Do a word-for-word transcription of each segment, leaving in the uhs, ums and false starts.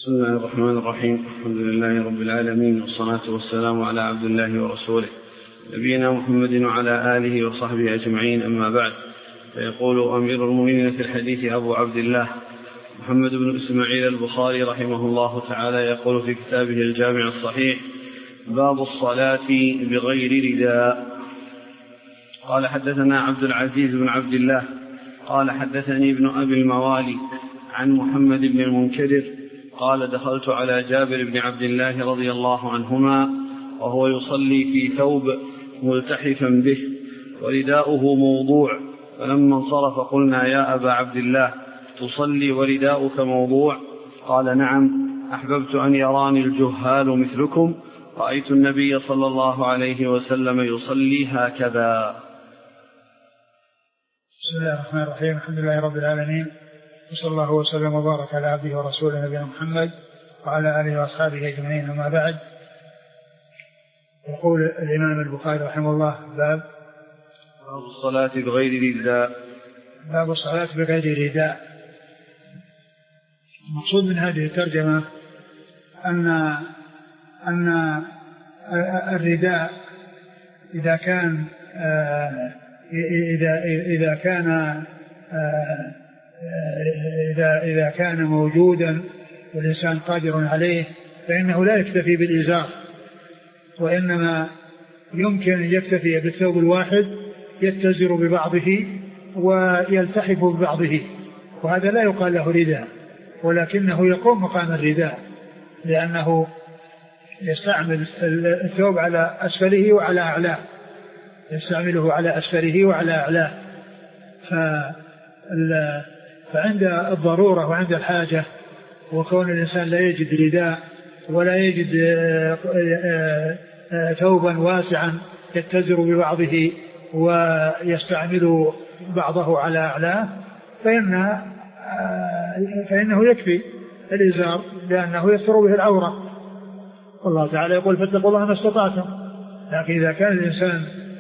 بسم الله الرحمن الرحيم. الحمد لله رب العالمين، والصلاة والسلام على عبد الله ورسوله نبينا محمد وعلى آله وصحبه أجمعين، أما بعد. فيقول أمير المؤمنين في الحديث أبو عبد الله محمد بن إسماعيل البخاري رحمه الله تعالى، يقول في كتابه الجامع الصحيح: باب الصلاة بغير رداء. قال حدثنا عبد العزيز بن عبد الله قال حدثني ابن أبي الموالي عن محمد بن المنكدر قال دخلت على جابر بن عبد الله رضي الله عنهما وهو يصلي في ثوب ملتحفا به ورداؤه موضوع، فلما انصرف قلنا: يا أبا عبد الله، تصلي ورداؤك موضوع؟ قال: نعم، أحببت أن يراني الجهال مثلكم، رأيت النبي صلى الله عليه وسلم يصلي هكذا. بسم الله الرحمن الرحيم. الحمد لله رب العالمين، وصلى الله وسلم وبارك على عبده ورسوله نبينا محمد وعلى آله وأصحابه أجمعين، أما بعد. يقول الإمام البخاري رحمه الله: باب باب الصلاة بغير رداء. باب الصلاة بغير رداء. المقصود من هذه الترجمة أن أن الرداء إذا كان إذا إذا كان إذا إذا كان موجودا والإنسان قادر عليه فإنه لا يكتفي بالإزار، وإنما يمكن أن يكتفي بالثوب الواحد يتزر ببعضه ويلتحف ببعضه، وهذا لا يقال له رداء، ولكنه يقوم مقام الرداء، لأنه يستعمل الثوب على أسفله وعلى أعلاه، يستعمله على أسفله وعلى أعلاه. فعند الضرورة وعند الحاجة، وكون الإنسان لا يجد رداء ولا يجد ثوبا واسعا يتزر ببعضه ويستعمل بعضه على أعلاه، فإن فإنه يكفي الإزار، لأنه يستر به العورة. والله تعالى يقول: فاتقوا الله ما استطعتم. لكن إذا كان الإنسان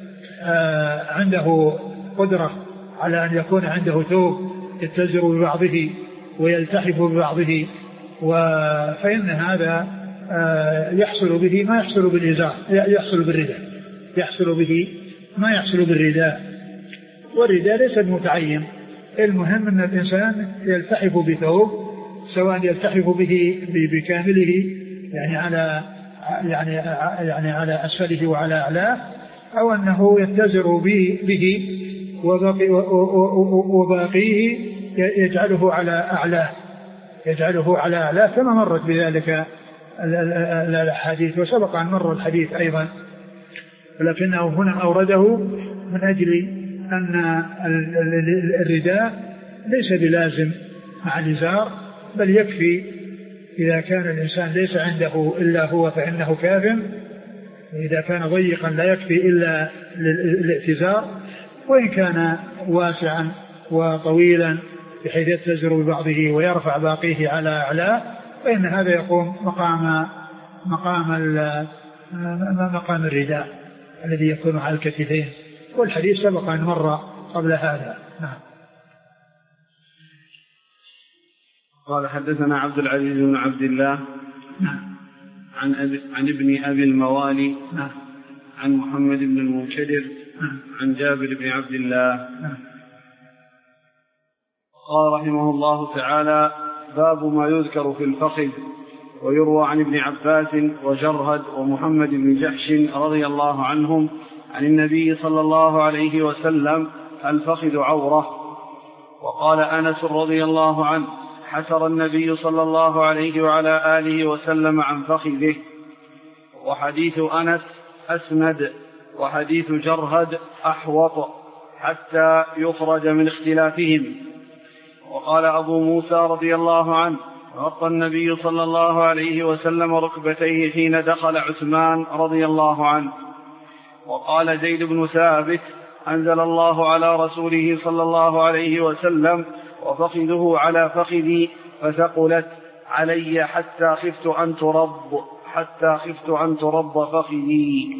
عنده قدرة على أن يكون عنده ثوب يتزر ببعضه ويلتحف ببعضه، فإن هذا يحصل به ما يحصل بالإزار، يحصل بالرداء، يحصل به ما يحصل بالرداء. والرداء ليس متعين، المهم أن الإنسان يلتحف بثوب، سواء يلتحف به بكامله يعني على يعني يعني على أسفله وعلى أعلاه، أو أنه يتزر به وباقي وباقيه يجعله على أعلاه، يجعله على أعلاه، كما مرت بذلك الحديث، وسبق أن مر الحديث أيضا، ولكنه هنا أورده من أجل أن الرداء ليس بلازم مع الإزار، بل يكفي إذا كان الإنسان ليس عنده إلا هو فإنه كاف، وإذا كان ضيقا لا يكفي إلا الاعتزار، وإن كان واسعا وطويلا بحيث يتزر ببعضه ويرفع باقيه على أعلاه، فإن هذا يقوم مقام مقام مقام الرداء الذي يكون على الكتفين، والحديث سبق أن مر قبل هذا. نعم. قال حدثنا عبد العزيز بن عبد الله نعم. عن, أبي عن ابن أبي الموالي نعم. عن محمد بن المنكدر نعم. عن جابر بن عبد الله. نعم. قال رحمه الله تعالى: باب ما يذكر في الفخذ. ويروى عن ابن عباس وجرهد ومحمد بن جحش رضي الله عنهم عن النبي صلى الله عليه وسلم: الفخذ عورة. وقال أنس رضي الله عنه: حسر النبي صلى الله عليه وعلى آله وسلم عن فخذه. وحديث أنس أسند، وحديث جرهد أحوط حتى يخرج من اختلافهم. وقال أبو موسى رضي الله عنه: غطى النبي صلى الله عليه وسلم ركبتيه حين دخل عثمان رضي الله عنه. وقال زيد بن ثابت: أنزل الله على رسوله صلى الله عليه وسلم: وفخذه على فخذي فثقلت علي حتى خفت أن ترب حتى خفت أن ترب فخذي.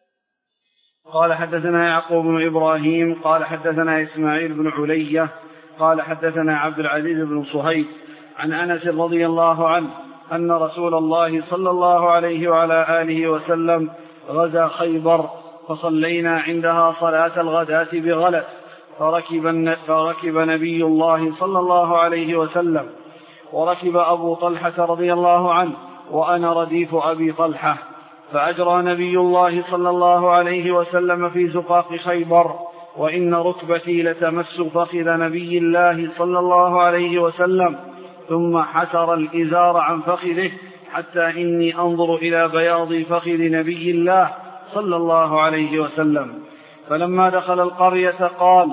قال حدثنا يعقوب بن إبراهيم قال حدثنا إسماعيل بن علية قال حدثنا عبد العزيز بن صهيب عن أنس رضي الله عنه أن رسول الله صلى الله عليه وعلى آله وسلم غزا خيبر فصلينا عندها صلاة الغداة بغلس فركب, فركب نبي الله صلى الله عليه وسلم وركب أبو طلحة رضي الله عنه وأنا رديف أبي طلحة فأجرى نبي الله صلى الله عليه وسلم في زقاق خيبر وإن ركبتي لتمس فخذ نبي الله صلى الله عليه وسلم ثم حسر الإزار عن فخذه حتى إني أنظر إلى بياض فخذ نبي الله صلى الله عليه وسلم. فلما دخل القرية قال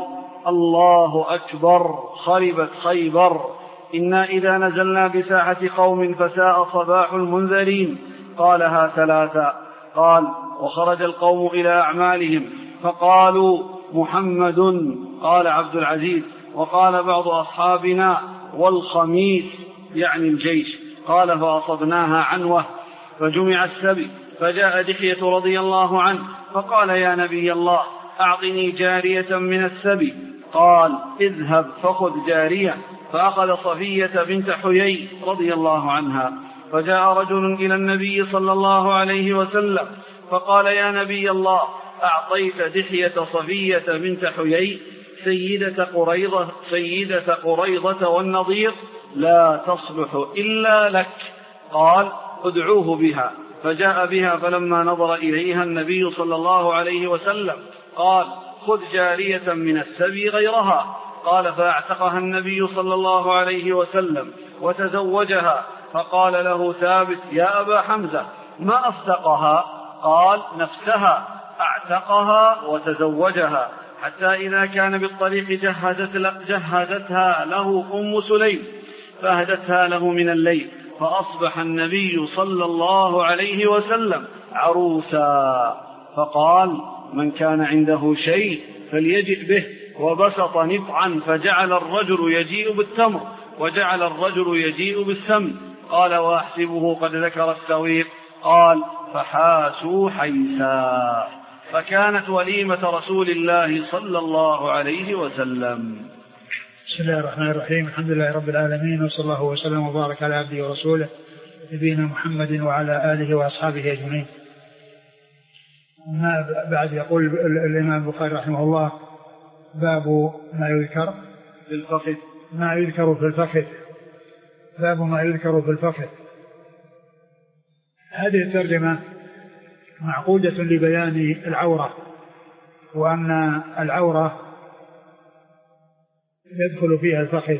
الله أكبر خربت خيبر إنا إذا نزلنا بساحة قوم فساء صباح المنذرين قالها ثلاثا. قال وخرج القوم إلى أعمالهم فقالوا محمد. قال عبد العزيز وقال بعض أصحابنا والخميس يعني الجيش. قال فأصبناها عنوة فجمع السبي فجاء دحية رضي الله عنه فقال يا نبي الله أعطني جارية من السبي. قال اذهب فخذ جارية فأخذ صفية بنت حيي رضي الله عنها. فجاء رجل إلى النبي صلى الله عليه وسلم فقال يا نبي الله أعطيت دحية صفية بنت حيي سيدة قريضة, سيدة قريضة والنضير لا تصلح إلا لك. قال ادعوه بها. فجاء بها فلما نظر إليها النبي صلى الله عليه وسلم قال خذ جارية من السبي غيرها. قال فاعتقها النبي صلى الله عليه وسلم وتزوجها. فقال له ثابت يا أبا حمزة ما أصدقها؟ قال نفسها اعتقها وتزوجها حتى إذا كان بالطريق جهزت جهزتها له أم سليم فأهدتها له من الليل فأصبح النبي صلى الله عليه وسلم عروسا. فقال من كان عنده شيء فليجئ به وبسط نفعا فجعل الرجل يجيء بالتمر وجعل الرجل يجيء بالسمن. قال وأحسبه قد ذكر السويق. قال فحاسوا حيسا. فكانت وليمة رسول الله صلى الله عليه وسلم. بسم الله الرحمن الرحيم الحمد لله رب العالمين وصلى الله وسلم وبارك على عبده ورسوله نبينا محمد وعلى آله وأصحابه أجمعين. ما بعد يقول الإمام البخاري رحمه الله باب ما يذكر في الفخذ ما يذكر في الفخذ باب ما يذكر في الفخذ. هذه الترجمة معقودة لبيان العورة وأن العورة يدخل فيها الفخذ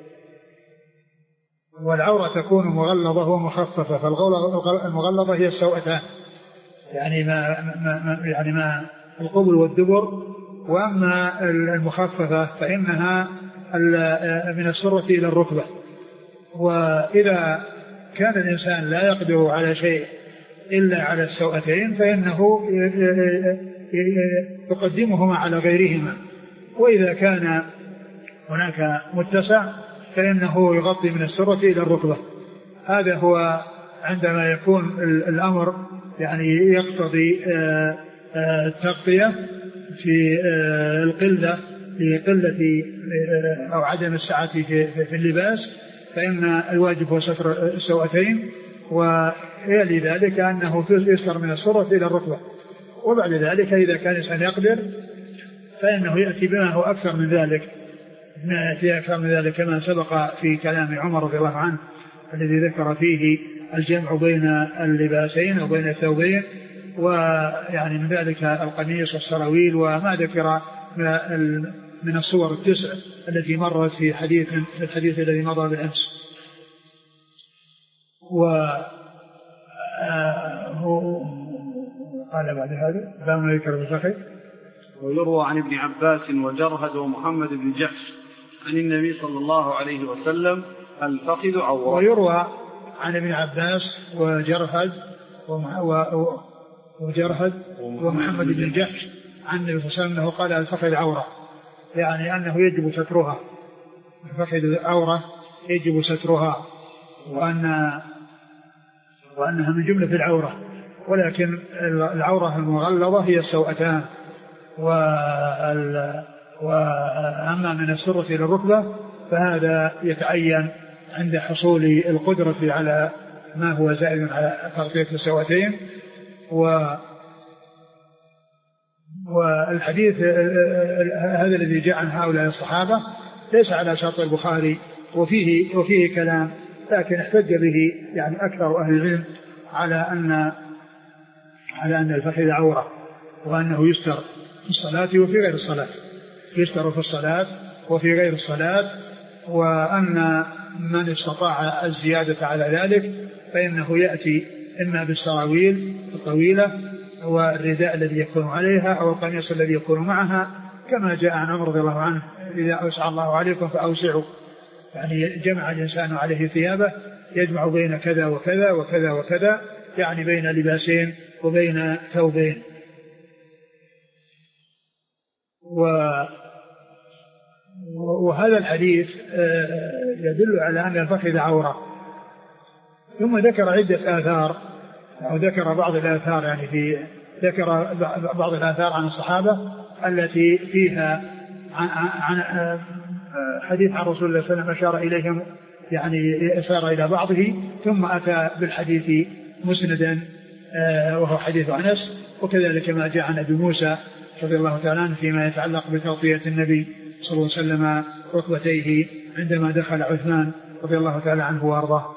والعورة تكون مغلظة ومخففة. فالمغلظة هي السوأتان يعني ما, ما يعني ما القبل والدبر. وأما المخففة فإنها من السرة إلى الركبة. وإذا كان الإنسان لا يقدر على شيء إلا على السوأتين فإنه يقدمهما على غيرهما. وإذا كان هناك متسع فإنه يغطي من السرة إلى الركبة. هذا هو عندما يكون الأمر يعني يقتضي التغطية في القلة لقلة أو عدم السعة في اللباس فإن الواجب هو ستر السوأتين ويلي ذلك أنه يسر من السرة إلى الركبة. وبعد ذلك إذا كان الإنسان يقدر فإنه يأتي بما هو أكثر من ذلك ما يأتي أكثر من ذلك كما سبق في كلام عمر رضي الله عنه الذي ذكر فيه الجمع بين اللباسين أو بين الثوبين ويعني من ذلك القميص والسراويل وما ذكر من الصور التسع التي مرت في حديث في الحديث الذي مضى بالأمس. وهو قال بعد هذا باب ما يذكر بالفخذ. ويروى عن ابن عباس وجرهد ومحمد بن جحش عن النبي صلى الله عليه وسلم الفخذ عورة. ويروى عن ابن عباس وجرهد وجرهد ومحمد بن جحش عن النبي صلى الله عليه وسلم أنه قال الفخذ عورة يعني أنه يجب سترها. الفخذ عورة يجب سترها وأن وأنها من جملة العورة. ولكن العورة المغلظة هي السوأتان وأما من السرة إلى الركبة فهذا يتعين عند حصول القدرة على ما هو زائد على تغطية السواتين. و والحديث هذا الذي جاء عن هؤلاء الصحابة ليس على شرط البخاري وفيه, وفيه كلام، لكن احتج به يعني أكثر أهل العلم على أن على أن الفخذ عورة، وأنه يستر في الصلاة وفي غير الصلاة، يستر في الصلاة وفي غير الصلاة، وأن من استطاع الزيادة على ذلك فإنه يأتي إما بالسراويل الطويلة والرداء الذي يكون عليها أو القميص الذي يكون معها، كما جاء عن عمر رضي الله عنه: إذا أوسع الله عليكم فأوسعوا، يعني جمع الإنسان عليه ثيابه، يجمع بين كذا وكذا وكذا وكذا، يعني بين لباسين وبين ثوبين. وهذا الحديث يدل على أن الفخذ عورة. ثم ذكر عدة آثار، أو ذكر بعض الآثار، يعني في ذكر بعض الآثار عن الصحابة التي فيها عن, عن حديث عن رسول الله صلى الله عليه وسلم أشار إليهم، يعني أشار إلى بعضه، ثم أتى بالحديث مسندا وهو حديث أنس، وكذلك ما جاء عن أبي موسى رضي الله تعالى عنه فيما يتعلق بتغطية النبي صلى الله عليه وسلم ركبتيه عندما دخل عثمان رضي الله تعالى عنه وارضاه.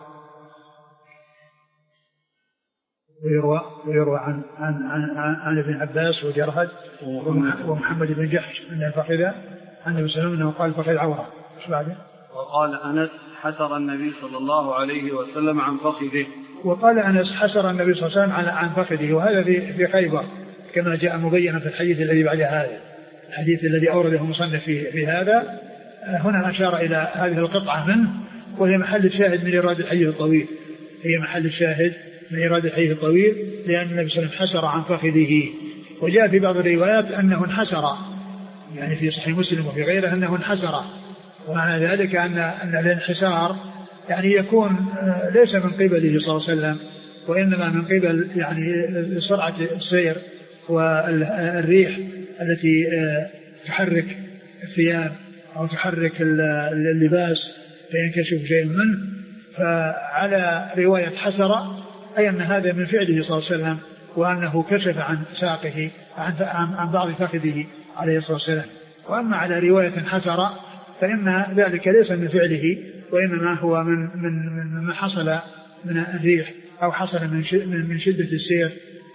ويروى, ويروى عن, عن, عن, عن ابن عباس وجرهد ومحمد بن جحش أن الفخذ عن النبي صلى الله عليه وسلم أنه قال الفخذ عورة. وقال أنس: حسر النبي صلى الله عليه وسلم عن فخذه. وقال أنس: حسر النبي صلى الله عليه وسلم عن فخذه، وهذا في, في خيبر كما جاء مبينا في الحديث الذي بعد هذا، الحديث الذي أورده مصنف في, في هذا. هنا أشار إلى هذه القطعة منه، وهي محل الشاهد من إيراد الحديث الطويل، هي محل الشاهد من إيراد الحديث الطويل، لأن النبي صلى الله عليه وسلم حسر عن فخذه. وجاء في بعض الروايات أنه انحسر، يعني في صحيح مسلم وفي غيره أنه انحسر، ومعنى ذلك أن, أن الانحسار يعني يكون ليس من قبله صلى الله عليه وسلم، وإنما من قبل يعني سرعة السير والريح التي تحرك الثياب أو تحرك اللباس فينكشف شيء منه. فعلى رواية حسر أي أن هذا من فعله صلى الله عليه وسلم، وأنه كشف عن ساقه عن بعض فخذه عليه الصلاة والسلام. وأما على رواية حسر فإن ذلك ليس من فعله، وإنما هو من من من ما حصل من الريح، أو حصل من من شدة السير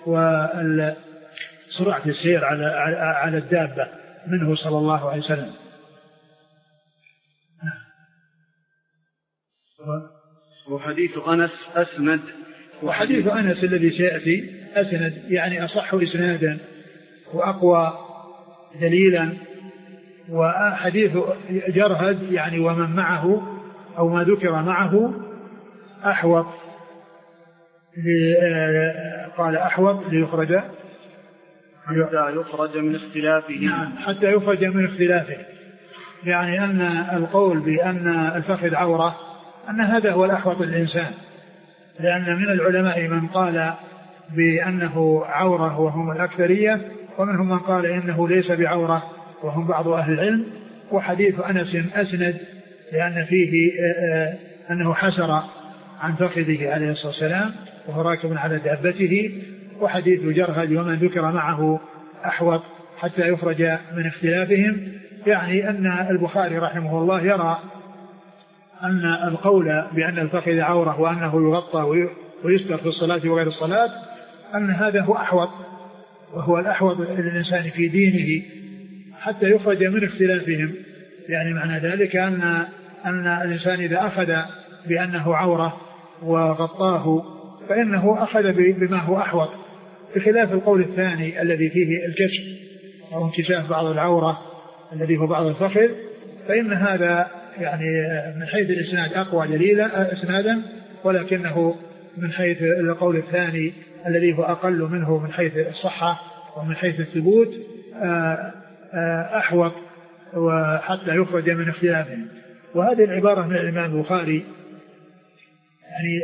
وسرعة السير على على الدابة منه صلى الله عليه وسلم. وحديث أنس أسند، وحديث أنس الذي سيأتي أسند، يعني أصح إسنادا وأقوى دليلا. وحديث جرهد يعني ومن معه أو ما ذكر معه أحوط، قال أحوط ليخرج حتى يخرج من اختلافه. نعم، حتى يخرج من اختلافه، يعني أن القول بأن الفخذ عورة أن هذا هو الأحوط للإنسان، لأن من العلماء من قال بأنه عورة وهم الأكثرية، ومنهم من قال إنه ليس بعورة وهم بعض أهل العلم. وحديث أنس أسند لأن فيه أنه حسر عن فخذه عليه الصلاة والسلام وهو راكب على دابته. وحديث جرهد ومن ذكر معه أحوط حتى يخرج من اختلافهم، يعني أن البخاري رحمه الله يرى أن القول بأن الفخذ عورة وأنه يغطى ويستر في الصلاة وغير الصلاة أن هذا هو أحوط، وهو الأحوط للإنسان في دينه حتى يخرج من اختلافهم. يعني معنى ذلك أن أن الإنسان إذا أخذ بأنه عورة وغطاه فإنه أخذ بما هو أحوط، بخلاف القول الثاني الذي فيه الكشف أو انكشاف بعض العورة الذي هو بعض الفخذ، فإن هذا يعني من حيث الإسناد أقوى دليلا إسنادا، ولكنه من حيث القول الثاني الذي هو أقل منه من حيث الصحة ومن حيث الثبوت أحوط وحتى يخرج من اختلافهم. وهذه العبارة من الإمام البخاري يعني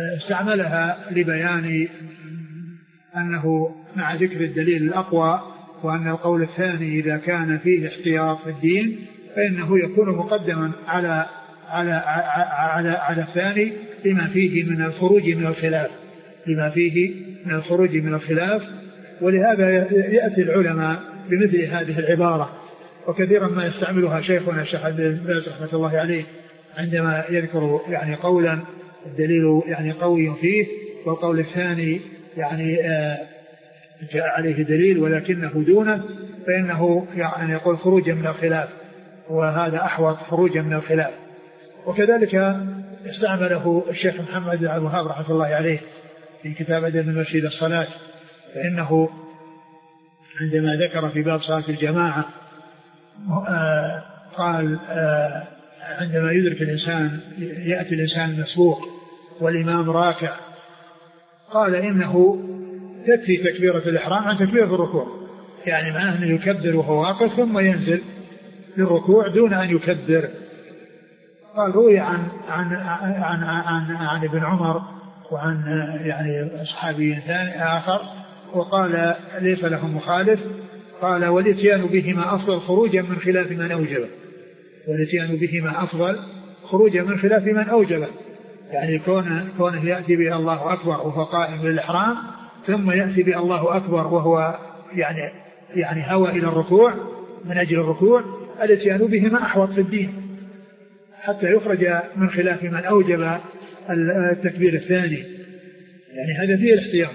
استعملها لبيان أنه مع ذكر الدليل الأقوى وأن القول الثاني إذا كان فيه احتياط في الدين فإنه يكون مقدما على على على على الثاني لما فيه من الخروج من الخلاف لما فيه من الخروج من الخلاف ولهذا يأتي العلماء بمثل هذه العبارة، وكثيرا ما يستعملها شيخنا الشيخ عبد الباز رحمة الله عليه عندما يذكر يعني قولا الدليل يعني قوي فيه والقول الثاني يعني جاء عليه دليل ولكنه دونه، فإنه يعني يقول خروجا من الخلاف، وهذا أحوط خروجا من الخلاف. وكذلك استعمله الشيخ محمد بن عبد الوهاب رحمه الله عليه في كتاب أدب المسجد الصلاة، فإنه عندما ذكر في باب صلاة الجماعة آه قال آه عندما يدرك الإنسان يأتي الإنسان مسبوق والإمام راكع قال إنه تكفي تكبيرة الإحرام عن تكبيرة الركوع، يعني معناه أنه يكبر وهو واقف ثم ينزل للركوع دون أن يكبر. قال روي عن عن عن عن, عن ابن عمر وعن يعني أصحابي ثاني آخر وقال ليس لهم مخالف، قال والاتيان بهما أفضل خروجا من خلاف من أوجبه، والاتيان بهما أفضل خروجا من خلاف من أوجبه، يعني كونه كونه يأتي به الله أكبر وهو قائم بالإحرام ثم يأتي به الله أكبر وهو يعني يعني هوى إلى الركوع من أجل الركوع، الاتيان بهما أحوط في الدين حتى يخرج من خلاف من أوجب التكبير الثاني، يعني هذا فيه الاحتياط.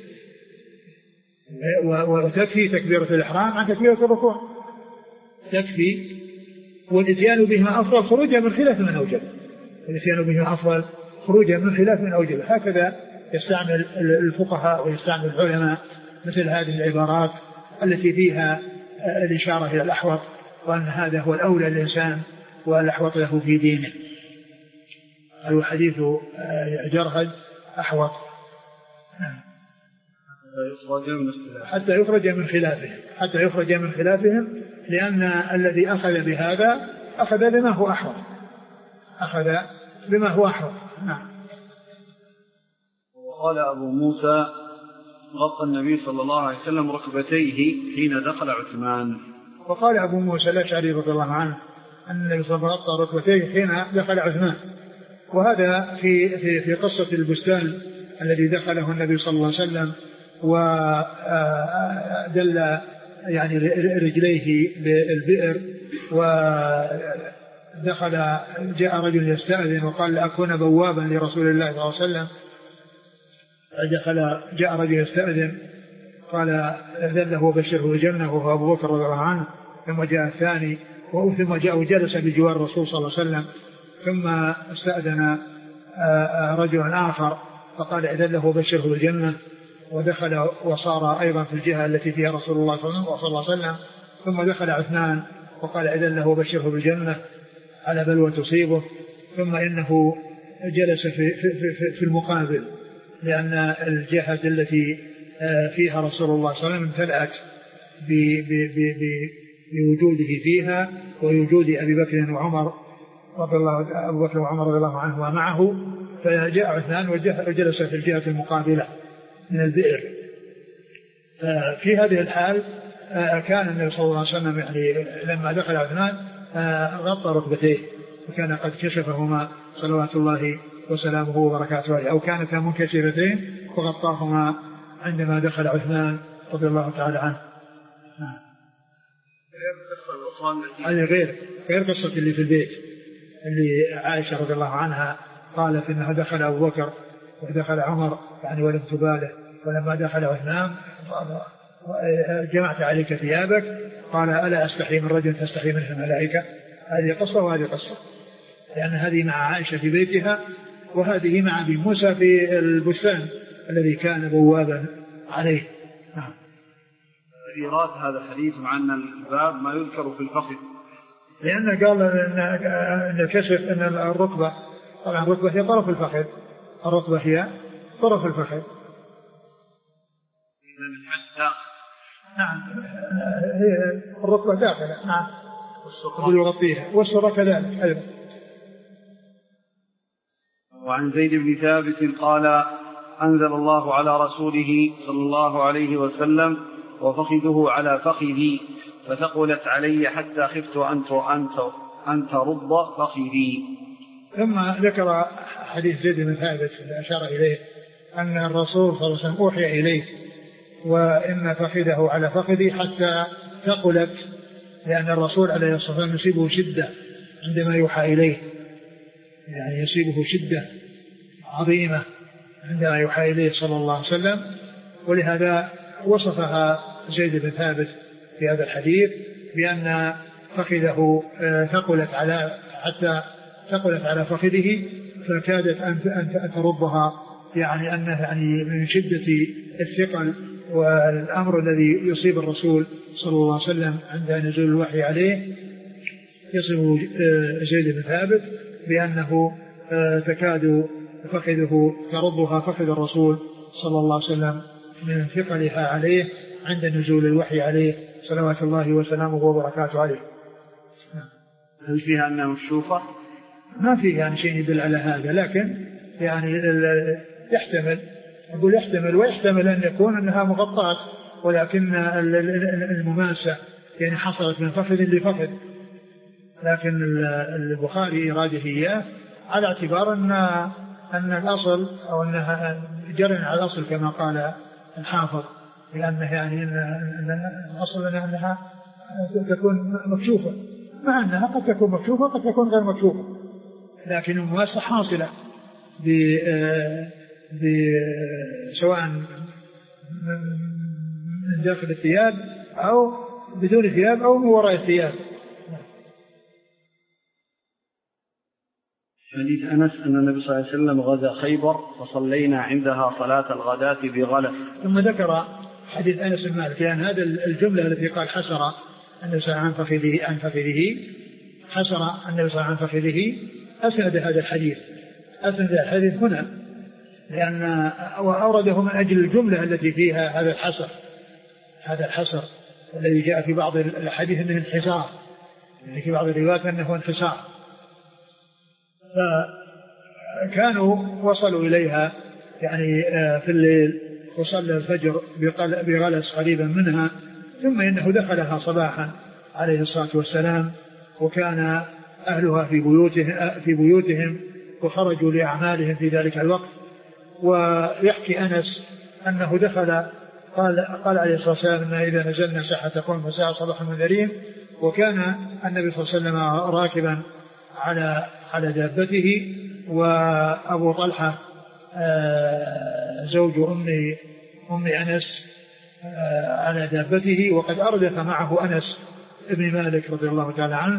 وتكفي تكبيرة الإحرام عن تكبيرة الركوع تكفي، والاتيان بهما أفضل خروجا من خلاف من أوجب، والاتيان بهما أفضل خروجا من خلاف من أوجب. هكذا يستعمل الفقهاء ويستعمل العلماء مثل هذه العبارات التي فيها الإشارة إلى الأحوط، وأن هذا هو الأولى للإنسان والأحوط له في دينه. الحديث جرهد أحوط حتى يخرج من خلافهم حتى يخرج من خلافهم لأن الذي أخذ بهذا أخذ بما هو أحوط أخذ بما هو أحوط. نعم. وقال أبو موسى غطى النبي صلى الله عليه وسلم ركبتيه حين دخل عثمان. وقال أبو موسى الأشعري رضي الله عنه أن النبي صلى الله عليه وسلم غطى ركبتيه حين دخل عثمان، وهذا في في في قصة البستان الذي دخله النبي صلى الله عليه وسلم ودل يعني رجليه بالبئر، ودخل جاء رجل يستأذن وقال لأكون بوابا لرسول الله صلى الله عليه وسلم، دخل جاء رجل يستأذن قال أذن له وبشره الجنة وهو أبو بكر رضي الله عنه، ثم جاء الثاني ثم جاء وجلس بجوار الرسول صلى الله عليه وسلم، ثم استأذن رجل آخر فقال أذن له وبشره الجنة، ودخل وصار أيضا في الجهة التي فيها رسول الله صلى الله عليه وسلم، ثم دخل عثمان وقال أذن له وبشره بالجنة على بلوى تصيبه، ثم إنه جلس في, في, في, في المقابل لأن الجهة التي فيها رسول الله صلى الله عليه وسلم امتلأت بوجوده فيها ووجود أبي بكر وعمر رضي الله أبو بكر وعمر رضي الله عنه ومعه، فجاء عثمان وجلس في الجهة المقابلة من البئر. في هذه الحال كان النبي صلى الله عليه وسلم يعني لما دخل عثمان غطى ركبتيه وكان قد كشفهما صلوات الله وسلامه وبركاته عليه، أو كانتا منكسرتين وغطاهما عندما دخل عثمان رضي الله تعالى عنه. هذه غير غير قصة اللي في البيت اللي عائشة رضي الله عنها قالت إنها دخل أبو بكر ودخل عمر يعني ولم تباله، ولما دخل عثمان جمعت عليك ثيابك قال ألا أستحي من رجل تستحي منه الملائكة. هذه قصة وهذه قصة، لأن هذه مع عائشة في بيتها وهذه مع أبي موسى في البستان الذي كان بوابا عليه. نعم. إيراد هذا الحديث مع أن الباب ما يذكر في الفخذ، لأن قال أن الكشف أن الركبة طبعا الركبة هي طرف الفخذ، الركبة هي طرف الفخذ. نعم هي الركبة داخلة. نعم يغطيها والسرة كذلك أيضا. وعن زيد بن ثابت قال أنزل الله على رسوله صلى الله عليه وسلم وفخذه على فخذي فثقلت علي حتى خفت أن ترد فخذي. ثم ذكر حديث زيد بن ثابت أشار إليه أن الرسول صلى الله عليه وسلم أوحي إليه وإن فخذه على فخذي حتى ثقلت، لأن الرسول عليه الصلاة والسلام يصيبه شدة عندما يوحى إليه، يعني يصيبه شدة عظيمة عندما يوحى إليه صلى الله عليه وسلم، ولهذا وصفها زيد بن ثابت في هذا الحديث بأن فخذه ثقلت على حتى ثقلت على فخذه فكادت أن تردها، يعني أنه يعني من شدة الثقل والأمر الذي يصيب الرسول صلى الله عليه وسلم عند نزول الوحي عليه يصف زيد بن ثابت بأنه تكاد فخذه تردها فخذ الرسول صلى الله عليه وسلم من ثقلها عليه عند نزول الوحي عليه صلوات الله وسلامه وبركاته عليه. هل فيها أنها مكشوفة؟ ما فيه يعني شيء يدل على هذا، لكن يعني يحتمل أقول يحتمل ويحتمل أن يكون أنها مغطاة، ولكن المماسة يعني حصلت من فخذ لفخذ، لكن البخاري راجح إياه على اعتبار أن أن الأصل أو أنها جرى على الأصل كما قال الحافظ، لأنه يعني أن الأصل أنها تكون مكشوفة، مع أنها قد تكون مكشوفة قد تكون غير مكشوفة، لكن المماسة حاصلة سواء من داخل الثياب أو بدون ثياب أو من وراء الثياب. حديث أنس أن النبي صلى الله عليه وسلم غزا خيبر فصلينا عندها صلاة الغداة بغلس. ثم ذكر حديث أنس بن مالك لأن هذا الجملة التي قال حسر النبي صلى الله عليه وسلم عن فخذه عن فخذه حسر النبي صلى الله عليه وسلم عن فخذه أسند هذا الحديث أسند الحديث هنا، لأن وأورده من أجل الجملة التي فيها هذا الحسر هذا الحسر الذي جاء في بعض الحديث أنه انحسار، يعني في بعض الروايات أنه انحسار، فكانوا وصلوا إليها يعني في الليل وصلى الفجر بغلس قريبا منها، ثم إنه دخلها صباحا عليه الصلاة والسلام، وكان أهلها في بيوتهم, في بيوتهم وخرجوا لأعمالهم في ذلك الوقت. ويحكي أنس أنه دخل قال, قال عليه الصلاة والسلام أن إذا نزلنا ساحة قوم فساء صباح المنذرين، وكان النبي صلى الله عليه وسلم راكبا على على دابته، وأبو طلحة زوج أم أم أنس على دابته، وقد أردف معه أنس ابن مالك رضي الله تعالى عنه،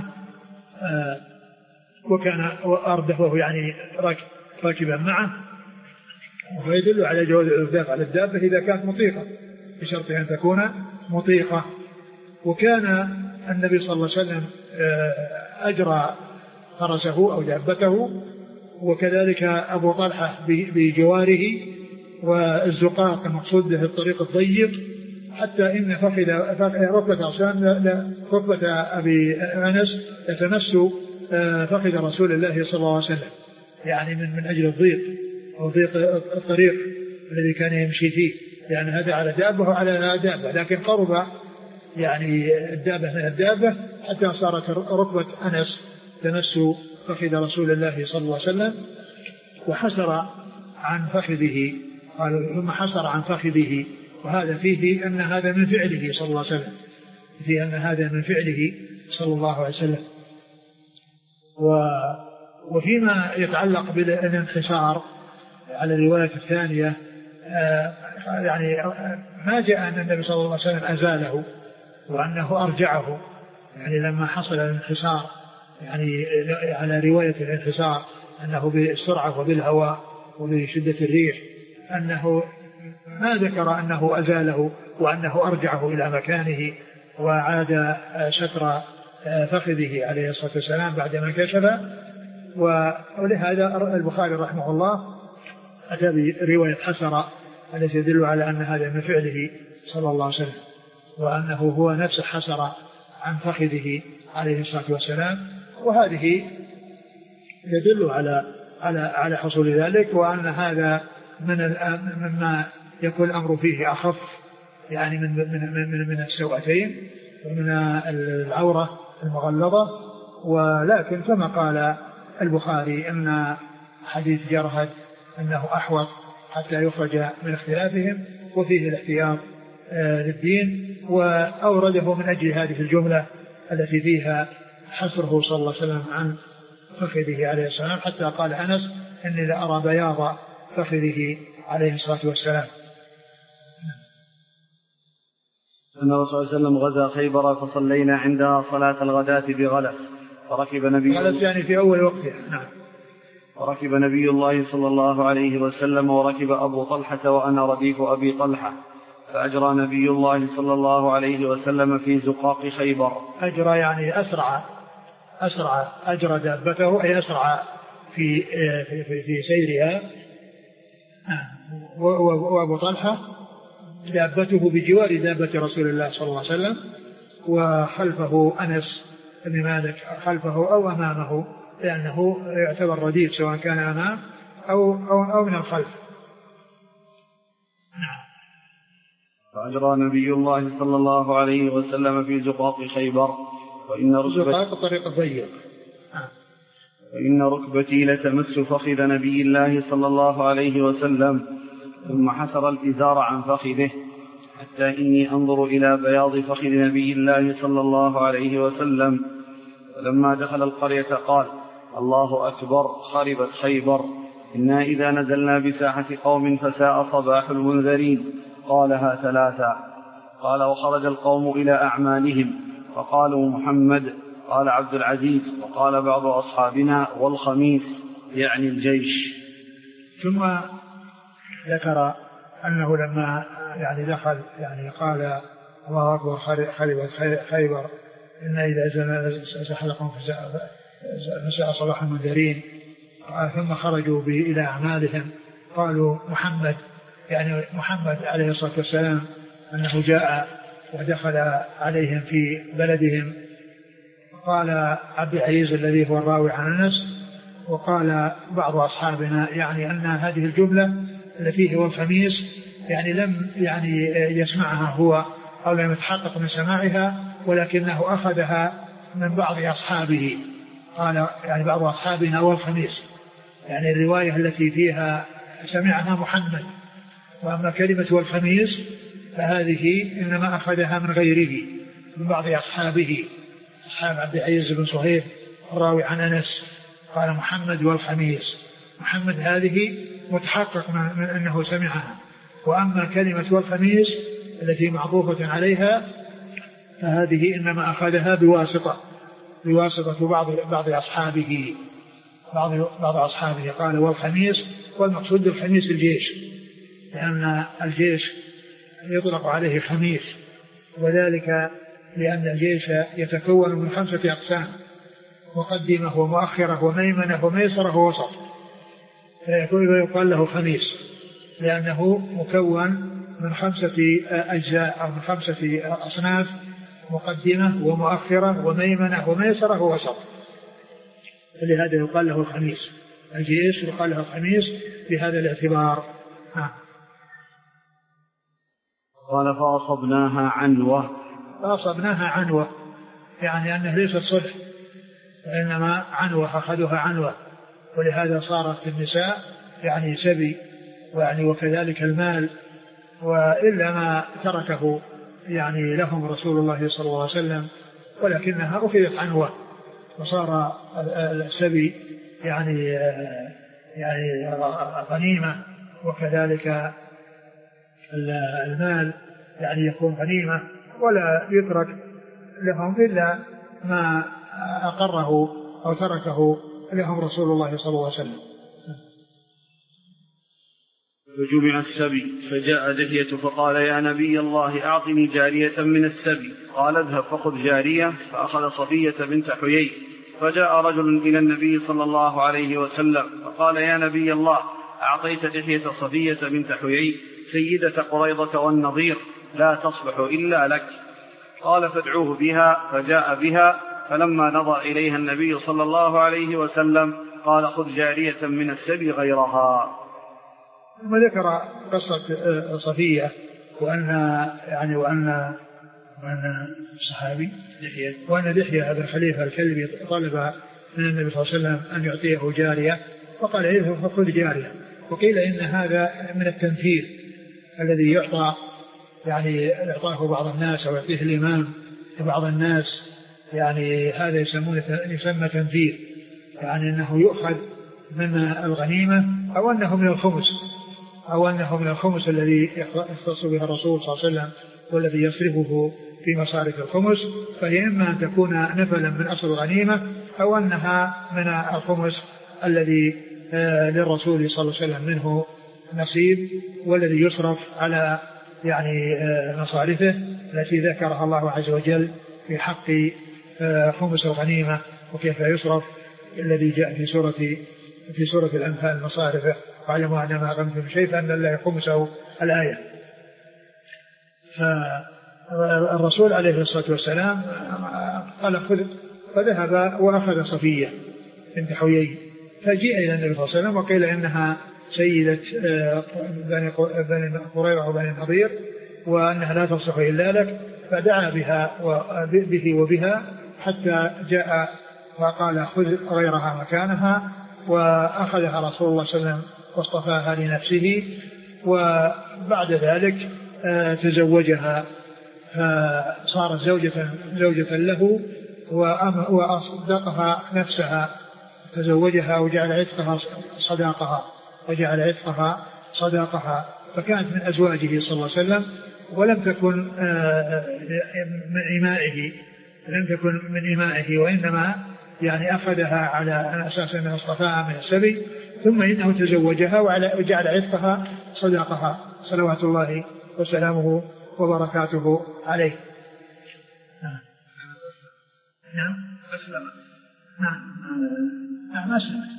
وكان أردفه يعني راكبا معه، ويدل على جواز الإرداف على الدابة إذا كانت مطيقة بشرط أن تكون مطيقة. وكان النبي صلى الله عليه وسلم أجرى فرسه أو دابته، وكذلك أبو طلحة بجواره، والزقاق المقصود به الطريق الضيق، حتى إن فخذ ركبة عصام ركبة أبي أنس يتمس فخذ رسول الله صلى الله عليه وسلم، يعني من من أجل الضيق أو ضيق الطريق الذي كان يمشي فيه، يعني هذا على دابة وعلى دابة، لكن قرب يعني الدابة من الدابة حتى صارت ركبة أنس تمس فخذ رسول الله صلى الله عليه وسلم، وحسر عن فخذه، قال ثم حسر عن فخذه، وهذا فيه أن هذا من فعله صلى الله عليه وسلم، فيه أن هذا من فعله صلى الله عليه وسلم. وفيما يتعلق بالانحسار على الرواية الثانية، يعني ما جاء أن النبي صلى الله عليه وسلم أزاله وأنه أرجعه، يعني لما حصل الانحسار يعني على رواية الانحسار أنه بالسرعة وبالهواء وبشدة الريح، أنه ما ذكر أنه أزاله وأنه أرجعه إلى مكانه وعاد شطر فخذه عليه الصلاة والسلام بعدما كشف. ولهذا البخاري رحمه الله أتى برواية حسر التي يدل على أن هذا من فعله صلى الله عليه وسلم، وأنه هو نفسه حسر عن فخذه عليه الصلاة والسلام، وهذه يدل على على على حصول ذلك، وأن هذا من مما يكون الأمر فيه أخف يعني من من من, من السوأتين ومن العورة المغلظة. ولكن كما قال البخاري أن حديث جرهد أنه أحوط حتى يخرج من اختلافهم وفيه الاحتياط للدين، وأورده من أجل هذه الجملة التي فيها حصره صلى الله عليه وسلم عن فخذه عليه السلام، حتى قال أنس إني لأرى بياض فخذه عليه الصلاة والسلام. أن الرسول صلى الله عليه وسلم غزا خيبر فصلينا عندها صلاة الغداة بغلس فركب نبي غلس يعني في أول وقتها. نعم. وركب نبي الله صلى الله عليه وسلم وركب أبو طلحة وأنا رديف أبي طلحة، فأجرى نبي الله صلى الله عليه وسلم في زقاق خيبر. أجرى يعني أسرع أسرع أجرى دابته أي أسرع في في في سيرها. وأبو طلحة دابته بجوار دابة رسول الله صلى الله عليه وسلم، وخلفه أنس بن مالك خلفه أو أمامه، لأنه يعتبر رديف سواء كان أمام أو أو أو من الخلف. فأجرى نبي الله صلى الله عليه وسلم في زقاق خيبر وإن زقاق طريق ضيق وإن ركبتي لتمس فخذ نبي الله صلى الله عليه وسلم، ثم حسر الإزار عن فخذه حتى إني أنظر إلى بياض فخذ نبي الله صلى الله عليه وسلم. ولما دخل القرية قال الله أكبر خربت خيبر، إنا إذا نزلنا بساحة قوم فساء صباح المنذرين. قالها ثلاثا. قال وخرج القوم إلى أعمالهم فقالوا محمد، قال عبد العزيز، وقال بعض أصحابنا والخميس يعني الجيش. ثم ذكر أنه لما يعني دخل يعني قال الله أكبر خربت خيبر، إن إذا زحلقهم فساء صباح المنذرين. ثم خرجوا إلى أعمالهم قالوا محمد، يعني محمد عليه الصلاة والسلام أنه جاء ودخل عليهم في بلدهم. قال عبد العزيز الذي هو الراوي عن أنس، وقال بعض أصحابنا يعني أن هذه الجملة التي هو الخميس يعني لم يعني يسمعها هو أو لم يتحقق من سماعها، ولكنه أخذها من بعض أصحابه. قال يعني بعض أصحابنا هو الخميس، يعني الرواية التي فيها سمعها محمد. وأما كلمة والخميس فهذه إنما أخذها من غيره من بعض أصحابه، أصحاب عبد العزيز بن صهيب الراوي عن أنس. قال محمد والخميس، محمد هذه متحقق من أنه سمعها. وأما كلمة والخميس التي معطوفة عليها فهذه إنما أخذها بواسطة بواسطة بعض بعض أصحابه بعض بعض أصحابه. قال والخميس، والمقصود بالخميس الجيش، لأن الجيش يطلق عليه خميس، وذلك لأن الجيش يتكون من خمسة أقسام: مقدمة ومؤخرة وميمنة وميسرة ووسط، فيقال له خميس لأنه مكون من خمسة أجزاء أو من خمسة أصناف: مقدمة ومؤخرة وميمنة وميسرة ووسط، فلهذا يقال له الخميس. الجيش يقال له الخميس بهذا الاعتبار. ها. قال فأصبناها عنوة. فأصبناها عنوة يعني أنه ليس الصلح، وإنما عنوة، أخذها عنوة، ولهذا صارت النساء يعني سبي، ويعني وكذلك المال، وإلا ما تركه يعني لهم رسول الله صلى الله عليه وسلم، ولكنها أخذت عنوة وصار السبي يعني يعني غنيمة، وكذلك المال يعني يكون غنيمة، ولا يترك لهم إلا ما أقره أو تركه لهم رسول الله صلى الله عليه وسلم. فجمع السبي فجاء دحية فقال يا نبي الله أعطني جارية من السبي. قال اذهب فخذ جارية، فأخذ صفية بنت حيي. فجاء رجل إلى النبي صلى الله عليه وسلم فقال يا نبي الله أعطيت دحية صفية بنت حيي سيدة قريظة والنظير لا تصلح إلا لك. قال فادعوه بها. فجاء بها، فلما نظر إليها النبي صلى الله عليه وسلم قال خذ جارية من السبي غيرها. ثم ذكر قصة صفية وأن يعني وأن وأن الصحابي وأن دحية هذا الخليفة الكلبي طلب من النبي صلى الله عليه وسلم أن يعطيه جارية فقال إذا فخذ جارية. وقيل إن هذا من التنفير الذي يعطى يعني يعطاه بعض الناس أو يعطيه الإمام لبعض الناس، يعني هذا يسمونه يسمى تنفير، يعني أنه يؤخذ من الغنيمة أو أنه من الخمس أو أنه من الخمس الذي يختص به الرسول صلى الله عليه وسلم والذي يصرفه في مصارف الخمس، فهي إما أن تكون نفلا من أصل الغنيمة أو أنها من الخمس الذي للرسول صلى الله عليه وسلم منه نصيب والذي يصرف على يعني مصارفه التي ذكرها الله عز وجل في حق خمس الغنيمة وكيف يصرف الذي جاء في سورة في سورة الأنفال مصارفه وعلموا أن ما غنمتم شيء فأن الله خمسه الآية. فالرسول عليه الصلاة والسلام قال خذ، فذهب وأخذ صفية بنت حيي، فجيء إلى النبي صلى الله عليه وسلم وقيل إنها سيدة بني قريظة وبني النضير وأنها لا تصلح إلا لك، فدعا بها به وبها حتى جاء وقال خذ غيرها مكانها، وأخذها رسول الله صلى الله عليه وسلم واصطفاها لنفسه، وبعد ذلك تزوجها فصارت زوجة, زوجة له وأصدقها نفسها، تزوجها وجعل عتقها صداقها وجعل عتقها صداقها فكانت من أزواجه صلى الله عليه وسلم، ولم تكن من إمائه لم تكن من إمائه وإنما يعني أخذها على أساس أنها اصطفاها من السبي، ثم إنه تزوجها وجعل عتقها صداقها صلوات الله وسلامه وبركاته عليه. نعم أسلم. نعم نعم أسلم.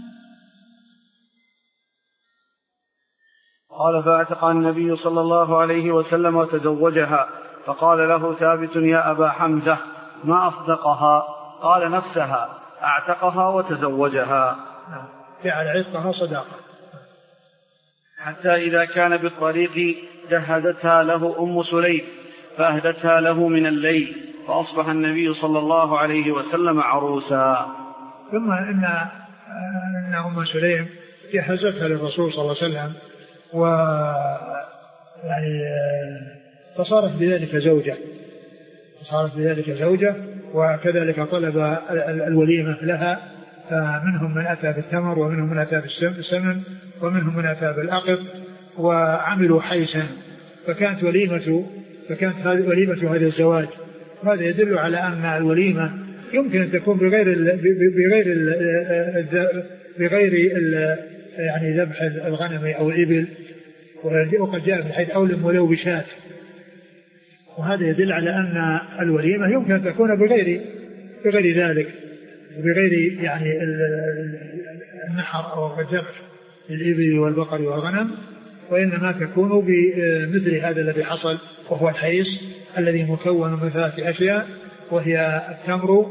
قال فاعتق النبي صلى الله عليه وسلم وتزوجها، فقال له ثابت يا أبا حمزة ما أصدقها؟ قال نفسها، اعتقها وتزوجها. جعل عتقها صداقة. حتى إذا كان بالطريق جهزتها له أم سليم فأهدتها له من الليل، فأصبح النبي صلى الله عليه وسلم عروسا. ثم إن, إن أم سليم جهزتها للرسول صلى الله عليه وسلم و يعني فصارت بذلك زوجة فصارت بذلك زوجة وكذلك طلب الوليمة لها، فمنهم من أتى بالتمر ومنهم من أتى بالسمن ومنهم من أتى بالأقط وعملوا حيسا، فكانت وليمة فكانت وليمة هذا الزواج. هذا يدل على أن الوليمة يمكن أن تكون بغير ال بغير ال بغير ال يعني ذبح الغنم أو الإبل، وقد جاء في الحديث أولم ولو بشاة، وهذا يدل على أن الوليمة يمكن أن تكون بغير بغير ذلك بغير يعني النحر أو الذبح للإبل والبقر والغنم، وإنما تكون بمثل هذا الذي حصل وهو الحيس الذي مكون من ثلاث أشياء، وهي التمر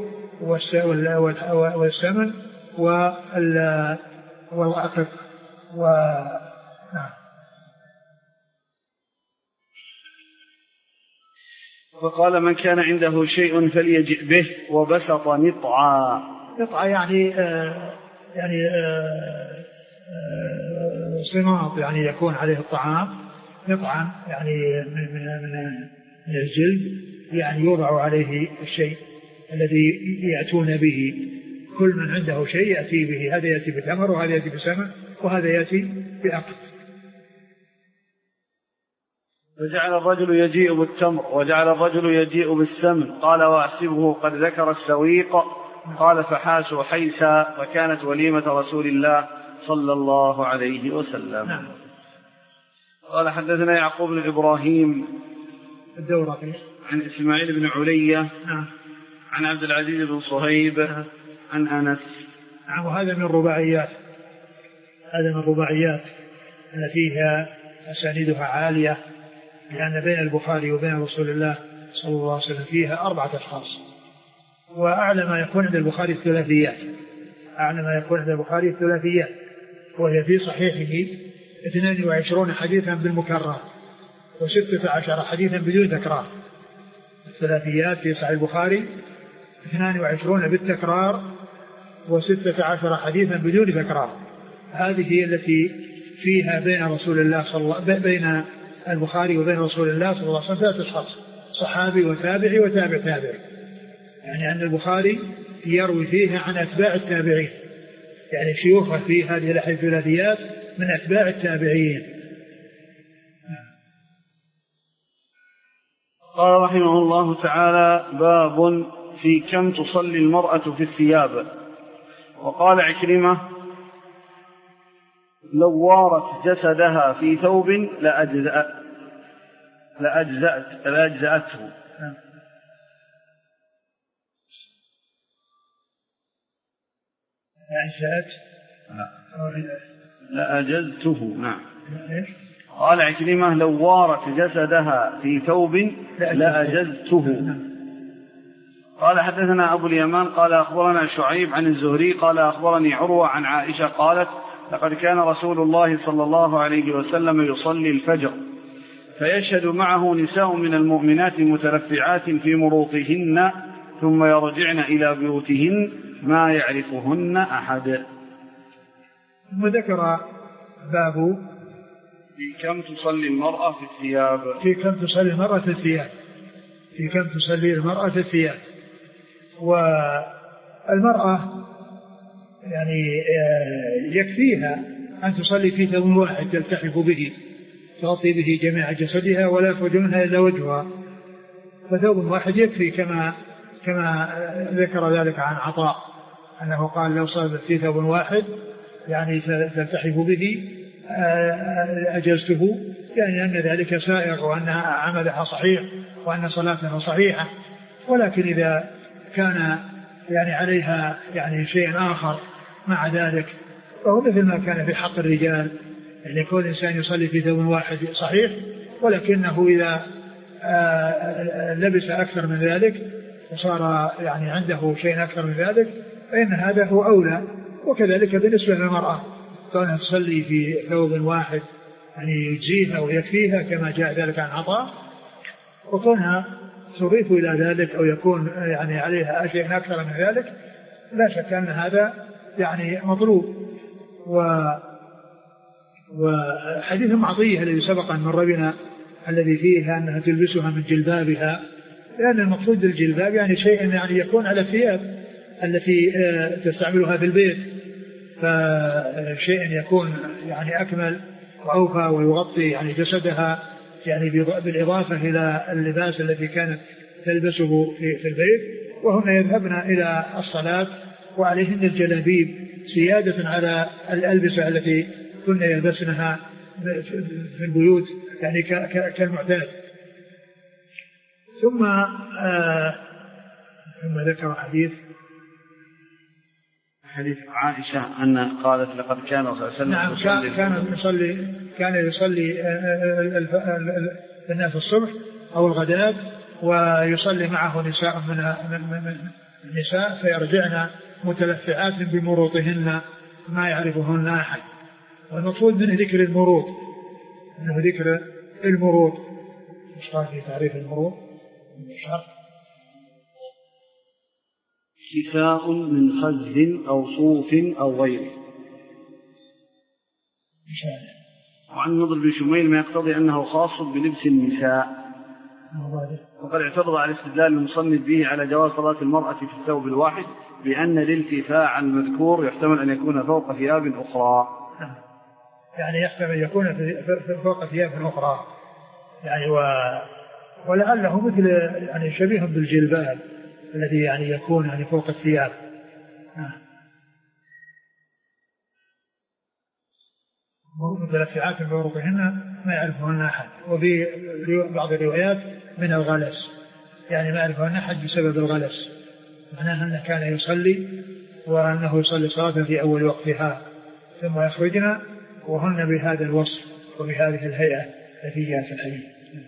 والسمن والعقد و نعم. فقال من كان عنده شيء فليجئ به، وبسط نطعا. نطعا يعني آه يعني آه آه صناط يعني يكون عليه الطعام، نطعا يعني من, من, من الجلد، يعني يوضع عليه الشيء الذي يأتون به، كل من عنده شيء يأتي به، هذا يأتي بتمر وهذا يأتي بسمن وهذا يأتي بأقط. وجعل الرجل يجيء بالتمر وجعل الرجل يجيء بالسمن. قال وأحسبه قد ذكر السويق. قال فحاسوا حيسا، وكانت وليمة رسول الله صلى الله عليه وسلم. نعم. قال حدثنا يعقوب بن إبراهيم الدورقي عن إسماعيل بن علية نعم. عن عبد العزيز بن صهيب نعم. عن أنس. نعم. وهذا من الرباعيات هذا من الرباعيات التي فيها أسانيدها عالية، لأن بين البخاري وبين رسول الله صلى الله عليه وسلم فيها أربعة أشخاص، وأعلى ما يكون عند البخاري الثلاثيات أعلى ما يكون عند البخاري الثلاثيات وهي في صحيحه اثنين وعشرون حديثا بالمكرر وستة عشر حديثا بدون تكرار. الثلاثيات في صحيح البخاري اثنان وعشرون بالتكرار وستة عشر حديثا بدون تكرار. هذه هي التي فيها بين رسول الله صلى الله بين البخاري وبين رسول الله صلى الله عليه وسلم ثلاثة أشخاص، صحابي وتابعي وتابع تابعي. يعني أن البخاري يروي فيها عن أتباع التابعين، يعني شيوخه في هذه الأحاديث الثلاثيات من أتباع التابعين. قال رحمه الله تعالى: باب في كم تصلي المرأة في الثياب. وقال عكرمة: لو وارت جسدها في ثوب لأجزأت لأجزأت لأجزأته. لأجزأت لأجزته. نعم. قال عكرمة: لو وارت جسدها في ثوب لأجزته. قال حدثنا أبو اليمان قال أخبرنا شعيب عن الزهري قال أخبرني عروة عن عائشة قالت: لقد كان رسول الله صلى الله عليه وسلم يصلي الفجر فيشهد معه نساء من المؤمنات مترفعات في مروطهن ثم يرجعن إلى بيوتهن ما يعرفهن أحد. وذكر باب في كم تصلي المرأة في الثياب. في كم تصلي المرأة في الثياب في كم تصلي المرأة في الثياب. والمرأة يعني يكفيها أن تصلي في ثوب واحد تلتحف به تغطي به جميع جسدها ولا يخرج منها إلا وجهها، فثوب واحد يكفي، كما كما ذكر ذلك عن عطاء أنه قال: لو صلت في ثوب واحد يعني تلتحف به أجزته، يعني أن ذلك سائغ وأن عملها صحيح وأن صلاتها صحيحة. ولكن إذا كان يعني عليها يعني شيء آخر مع ذلك فهو مثل ما كان في حق الرجال، يعني كل إنسان يصلي في ثوب واحد صحيح، ولكنه إذا لبس أكثر من ذلك وصار يعني عنده شيء أكثر من ذلك فإن هذا هو أولى. وكذلك بالنسبة للمرأة كونها تصلي في ثوب واحد يعني يجزيها ويكفيها كما جاء ذلك عن عطاء، وكونها تضيف إلى ذلك أو يكون يعني عليها شيء أكثر من ذلك لا شك أن هذا يعني مطلوب. و وحديث معطية الذي سبق أن مر بنا الذي فيها أنها تلبسها من جلبابها، لأن المقصود بالجلباب يعني شيء يعني يكون على الثياب التي تستعملها في البيت، فشيء يكون يعني أكمل وأوفى ويغطي يعني جسدها يعني بالإضافة إلى اللباس الذي كانت تلبسه في البيت. وهن يذهبن إلى الصلاة وعليهن الجلابيب سيادة على الألبسة التي كنا يلبسنها في البيوت يعني كالمعتاد. ثم آه ثم ذكر حديث حديث عائشة أن قالت: لقد كان صلى الله عليه وسلم نعم كان, كان يصلي كان يصلي الناس الصبح أو الغداء ويصلي معه نساء من النساء فيرجعن متلفعات بمروطهن ما يعرفهن أحد. والمقصود منه ذكر المروط، منه ذكر المروط. مش قال في تعريف المروط؟ شفاء من خز أو صوف أو غيره. وعن النضر بن شميل ما يقتضي أنه خاص بلبس النساء. وقد اعترض على استدلال المصنف به على جواز صلاة المرأة في الثوب الواحد بأن الالتفاع المذكور يحتمل أن يكون فوق ثياب أخرى. يعني يحتمل يكون فوق ثياب أخرى يعني و... ولعله مثل يعني شبيه بالجلباب الذي يعني يكون يعني فوق الثياب. متلفعات بعروقهن ما يعرفهن أحد. وفي بعض الروايات من الغلس، يعني ما يعرفهن أحد بسبب الغلس، معناه أنه كان يصلي وأنه يصلي صلاة في أول وقتها ثم يخرجنا وهن بهذا الوصف وبهذه الهيئة التي جاءت في الحديث.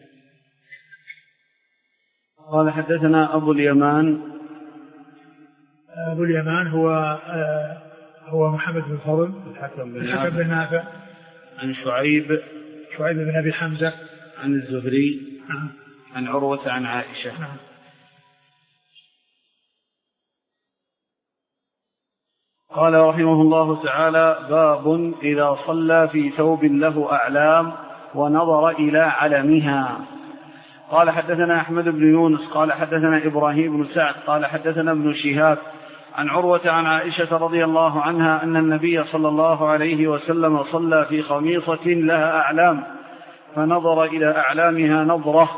قال حدثنا أبو اليمان. أبو اليمان هو آه هو محمد بن فضل الحكم بن نافع عن شعيب شعيب بن أبي حمزة عن الزهري عن عروة عن عائشة. قال رحمه الله تعالى: باب إذا صلى في ثوب له أعلام ونظر إلى علمها. قال حدثنا أحمد بن يونس قال حدثنا إبراهيم بن سعد قال حدثنا ابن شهاب عن عروة عن عائشة رضي الله عنها أن النبي صلى الله عليه وسلم صلى في خميصة لها أعلام فنظر إلى أعلامها نظرة،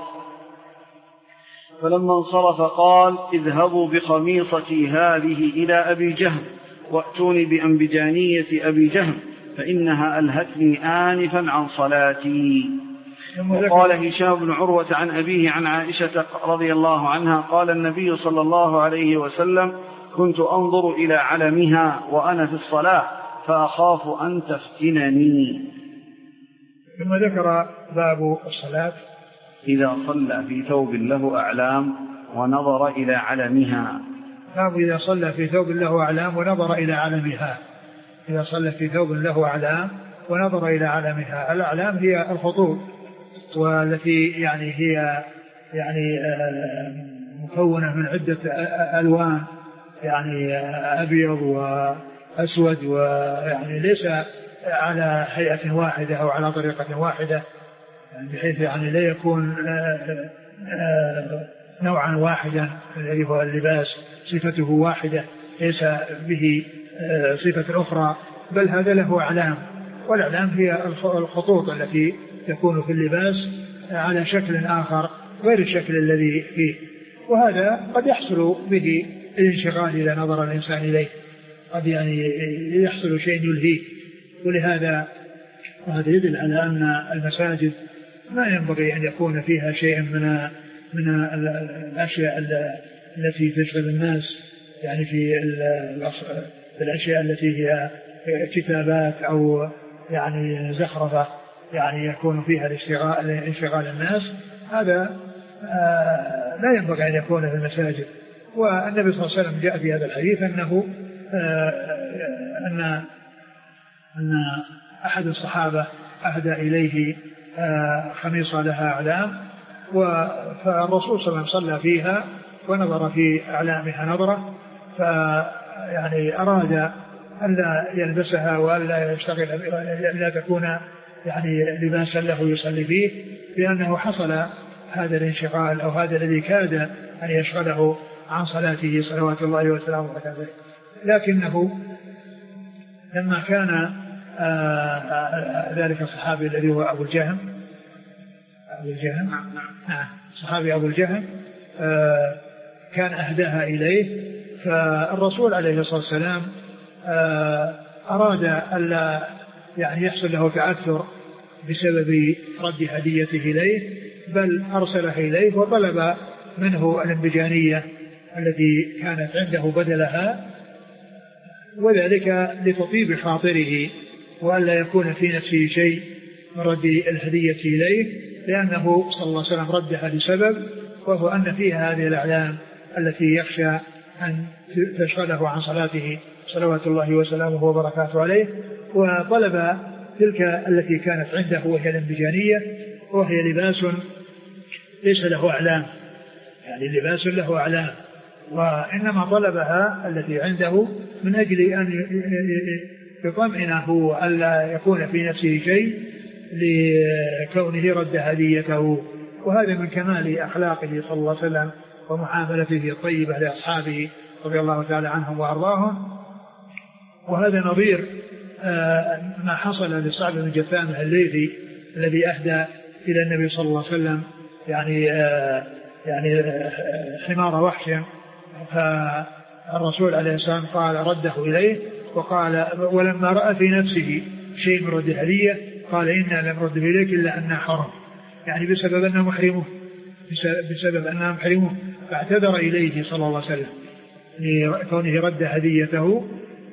فلما انصرف قال: اذهبوا بخميصتي هذه إلى أبي جهم وأتوني بأنبجانية أبي جهم فإنها ألهتني آنفا عن صلاتي. وقال هشام بن عروة عن أبيه عن عائشة رضي الله عنها قال النبي صلى الله عليه وسلم: كنت أنظر إلى علمها وأنا في الصلاة فأخاف أن تفتنني. ثم ذكر باب الصلاة إذا صلى في ثوب له أعلام ونظر إلى علمها. باب إذا صلى في ثوب له أعلام ونظر إلى علمها. إذا صلى في ثوب له أعلام ونظر إلى علمها. الأعلام هي الخطوط، والتي يعني هي يعني مكونة من عدة ألوان، يعني أبيض وأسود، ويعني ليس على هيئة واحدة أو على طريقة واحدة، بحيث يعني لا يكون نوعا واحدا الذي هو اللباس صفته واحدة ليس به صفة أخرى، بل هذا له أعلام، والأعلام هي الخطوط التي تكون في اللباس على شكل آخر غير الشكل الذي فيه، وهذا قد يحصل به الانشغال إذا نظر الإنسان إليه، قد يعني يحصل شيء يلهيه. ولهذا وهذا يدل على أن المساجد ما ينبغي أن يكون فيها شيء من من الأشياء التي تشغل الناس، يعني في الأشياء التي هي كتابات أو يعني زخرفة يعني يكون فيها انشغال الناس، هذا لا ينبغي أن يكون في المساجد. والنبي صلى الله عليه وسلم جاء في هذا الحديث أنه أن أن أحد الصحابة أهدى إليه خميصة لها أعلام، فالرسول صلى الله عليه وسلم صلى فيها ونظر في أعلامها نظرة، فيعني أراد أن لا يلبسها وألا يشتغل لا تكون يعني لباسا له يصلي فيه، لأنه حصل هذا الانشغال أو هذا الذي كاد أن يشغله عن صلاته صلوات الله وسلامه عليه. لكنه لما كان آآ آآ ذلك الصحابي الذي هو أبو الجهم أبو الجهم نعم صحابي أبو الجهم كان أهداها إليه، فالرسول عليه الصلاة والسلام أراد ألا يعني يحصل له تعثر بسبب رد هديته إليه، بل أرسله إليه وطلب منه الانبجانية التي كانت عنده بدلها، وذلك لتطيب خاطره وألا يكون في نفسه شيء من رد الهدية إليه، لأنه صلى الله عليه وسلم ردها لسبب، وهو أن فيها هذه الأعلام التي يخشى أن تشغله عن صلاته صلوات الله وسلامه وبركاته عليه، وطلب تلك التي كانت عنده وهي الانبجانية، وهي لباس ليس له أعلام، يعني لباس له أعلام، وإنما طلبها التي عنده من أجل أن يطمئنه ألا يكون في نفسه شيء لكونه رد هديته. وهذا من كمال أخلاقه صلى الله عليه وسلم ومعاملته الطيبة لأصحابه رضي الله تعالى عنهم وأرضاهم. وهذا نظير ما حصل لصعب بن جثامة الليثي الذي أهدى إلى النبي صلى الله عليه وسلم يعني يعني حمار وحش، فالرسول عليه السلام قال رده إليه، وقال ولما رأى في نفسه شيء من رد الهدية قال إنا لم رده إليك إلا أنها حرم، يعني بسبب أنه محرمه بسبب أنه محرمه فاعتذر إليه صلى الله عليه وسلم لكونه رد هديته،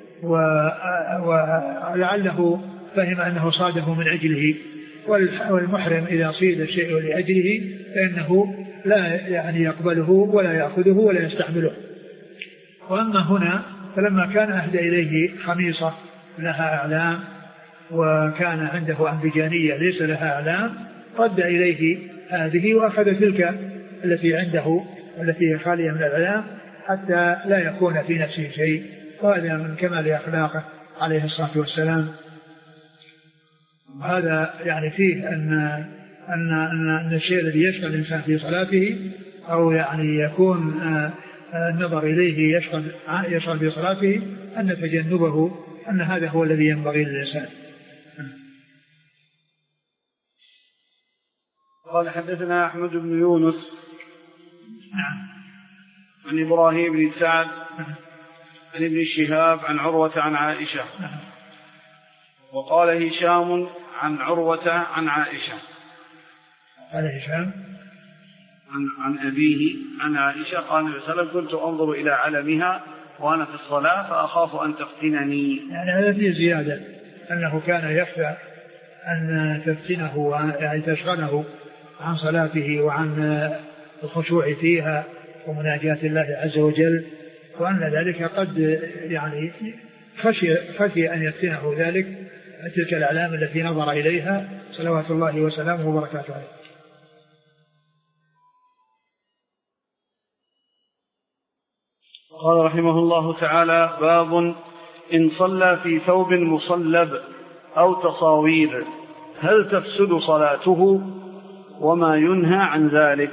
ولعله فهم أنه صاده من أجله، والمحرم إذا صيد الشيء لأجله فإنه لا يعني يقبله ولا يأخذه ولا يستحمله. وأما هنا فلما كان أهدى إليه خميصة لها أعلام وكان عنده أنبجانية ليس لها أعلام، رد إليه هذه وأخذ تلك التي عنده والتي هي خالية من العلام حتى لا يكون في نفسه شيء. وهذا من كمال أخلاقه عليه الصلاة والسلام. وهذا يعني فيه أن أن أن الشيء الذي يشغل الإنسان في صلاته أو يعني يكون النظر إليه يشغل يشغل في صلاته أن تجنبه أن هذا هو الذي ينبغي للإنسان. قال حدثنا أحمد بن يونس عن إبراهيم بن سعد عن ابن شهاب عن عروة عن عائشة. وقال هشام عن عروة عن عائشة. قال هشام عن, عن أبيه عن عائشة قال النبي صلى الله عليه وسلم كنت أنظر إلى علمها وأنا في الصلاة فأخاف أن تفتنني. يعني هذا فيه زيادة أنه كان يخشى أن تفتنه يعني تشغله عن صلاته وعن الخشوع فيها ومناجاة الله عز وجل، وأن ذلك قد يعني خشي, خشي أن يفتنه ذلك تلك الأعلام التي نظر إليها صلوات الله وسلامه وبركاته عليه. قال رحمه الله تعالى: باب إن صلى في ثوب مصلب أو تصاوير هل تفسد صلاته وما ينهى عن ذلك.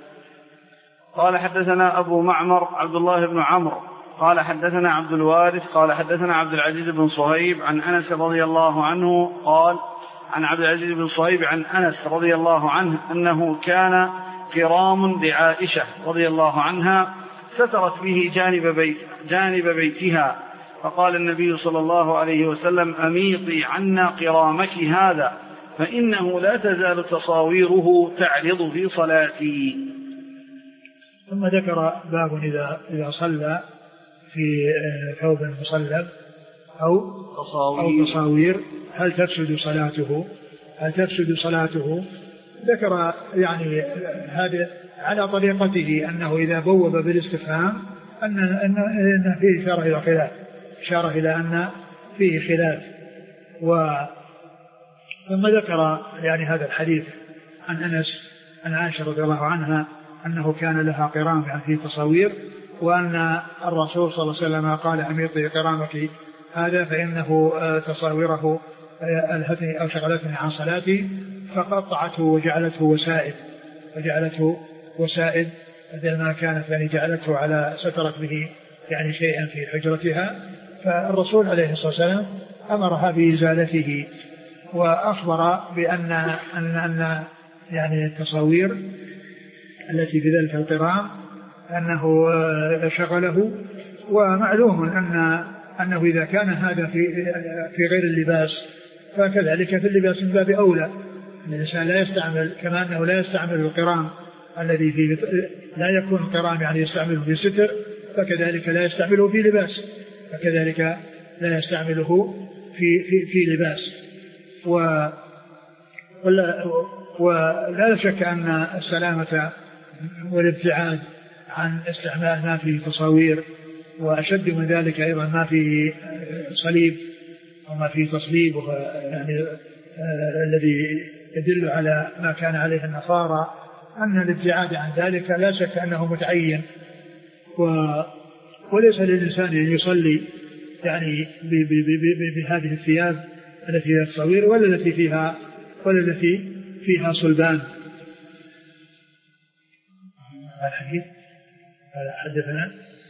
قال حدثنا أبو معمر عبد الله بن عمرو قال حدثنا عبد الوارث قال حدثنا عبد العزيز بن صهيب عن أنس رضي الله عنه قال عن عبد العزيز بن صهيب عن أنس رضي الله عنه أنه كان كرام لعائشة رضي الله عنها سترت به جانب, بيت جانب بيتها فقال النبي صلى الله عليه وسلم: أميطي عنا قرامك هذا فإنه لا تزال تصاويره تعرض في صلاتي. ثم ذكر باب إذا, إذا صلى في ثوب مصلب أو تصاوير. أو تصاوير هل تفسد صلاته هل تفسد صلاته ذكر يعني هذا على طريقته أنه إذا بوب بالاستفهام أن, أن, أن فيه إشارة إلى خلاف إشارة إلى أن فيه خلاف. و ثم ذكر يعني هذا الحديث عن أنس عن عائشة رضي الله عنها أنه كان لها قرام يعني في تصاوير، وأن الرسول صلى الله عليه وسلم قال: أميطي قرامك هذا فإنه تصاويره ألهتني أو شغلتني عن صلاتي، فقطعته وجعلته وسائد وجعلته وسائد بدل ما كانت يعني جعلته على سترت به يعني شيئا في حجرتها. فالرسول عليه الصلاة والسلام أمرها بإزالته وأخبر بأن أن أن يعني التصاوير التي في ذلك القرام أنه شغله. ومعلوم أن أنه إذا كان هذا في في غير اللباس فكذلك في اللباس من باب أولى. الإنسان لا يستعمل كما أنه لا يستعمل القرام الذي في لا يكون القرام يعني يستعمله في ستر، فكذلك لا يستعمله في لباس فكذلك لا يستعمله في في في لباس. و ولا, ولا شك أن السلامة والابتعاد عن استعمال ما فيه تصاوير، وأشد من ذلك أيضا ما فيه صليب وما فيه تصليب يعني آه الذي يدل على ما كان عليه النصارى، أن الابتعاد عن ذلك لا شك أنه متعين. و وليس للإنسان أن يصلي يعني بهذه الثياب التي فيها التصاوير ولا التي فيها ولا التي فيها صلبان. الحديث حدثنا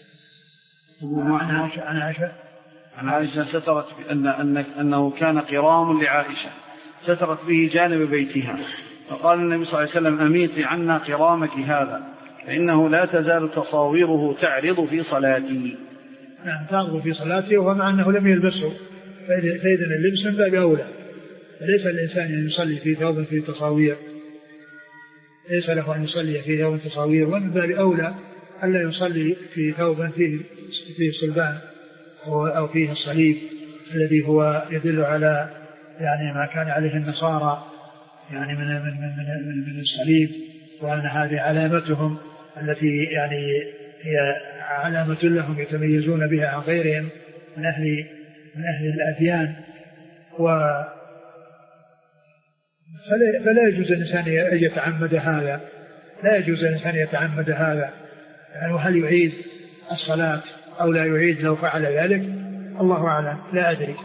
عن عائشة عن عائشة سترت بأن أن أنه كان قرام لعائشة سترت به جانب بيتها فقال النبي صلى الله عليه وسلم: أميطي عنا قرامك هذا فإنه لا تزال تصاويره تعرض في صلاتي. نعم تعرض في صلاته، ومع أنه لم يلبسه فإذا اللبس من باب أولى. ليس الإنسان أن يصلي في ثوب فيه تصاوير ليس له أن يصلي في ثوب تصاوير، ومن باب أولى ألا يصلي في ثوب فيه فيه صلبان أو فيه الصليب الذي هو يدل على يعني ما كان عليه النصارى يعني من من من من, من الصليب، وأن هذه علامتهم التي يعني هي علامة لهم يتميزون بها عن غيرهم من أهل من أهل الأديان. و فلا, فلا يجوز الإنسان أن يتعمد هذا، لا يجوز الإنسان يتعمد هذا يعني. وهل يعيد الصلاة أو لا يعيد لو فعل ذلك؟ الله أعلم، لا أدري.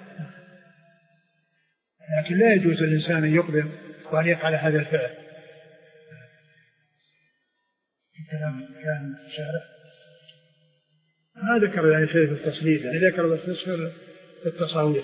لكن لا يجوز الإنسان أن يقدم وأن يفعل هذا الفعل. كلام كان شارع ما ذكر يعني شيء في التصليب، يعني ذكر بس في التصاوير.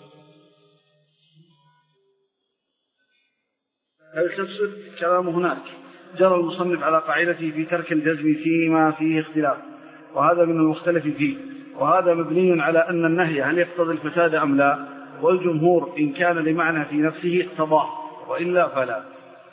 هل تقصد كلامه هناك؟ جرى المصنف على قاعدته في ترك الجزم فيما فيه اختلاف، وهذا من المختلف فيه، وهذا مبني على أن النهي هل يقتضي الفساد أم لا، والجمهور إن كان لمعنى في نفسه اقتضاه وإلا فلا.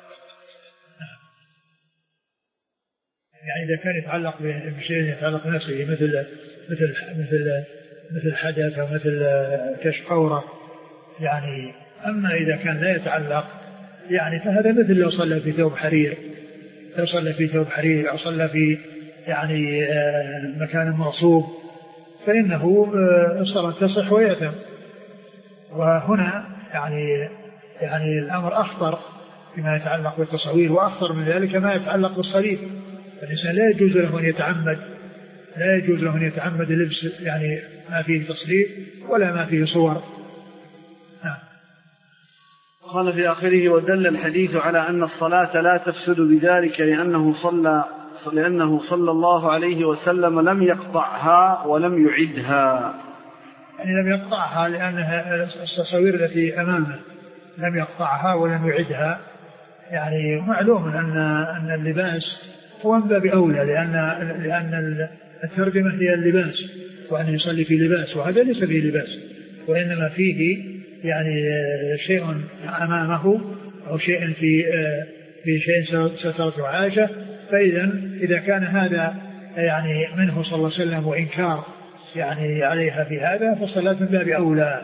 يعني إذا كان يتعلق بشيء يتعلق بنفسه مثل مثل مثل مثل حدث أو مثل كشف عورة يعني. أما إذا كان لا يتعلق يعني فهذا مثل لو صلى في ثوب حرير، لو صلى في ثوب حرير أو صلى في يعني مكان مغصوب فإنه الصلاة تصح ويأثم. وهنا يعني يعني الأمر أخطر فيما يتعلق بالتصوير، وأخطر من ذلك ما يتعلق بالصليب. فالإنسان لا يجوز له أن يتعمد لا يجوز له أن يتعمد لبس يعني ما فيه تصليب ولا ما فيه صور. نعم. قال في آخره: ودل الحديث على أن الصلاة لا تفسد بذلك لأنه صلى لأنه صلى الله عليه وسلم لم يقطعها ولم يعدها. يعني لم يقطعها لأنها التصوير التي أمامه لم يقطعها ولم يعدها. يعني معلوم أن أن اللباس هو من باب أولى، لأن لأن الترجمة هي اللباس، وأن يصلي في لباس، وهذا ليس فيه لباس، وإنما فيه يعني شيء أمامه أو شيء في في شيء سترته عاجة. فإذا إذا كان هذا يعني منه صلى الله عليه وسلم وإنكار يعني عليها في هذا فالصلاة من باب أولى.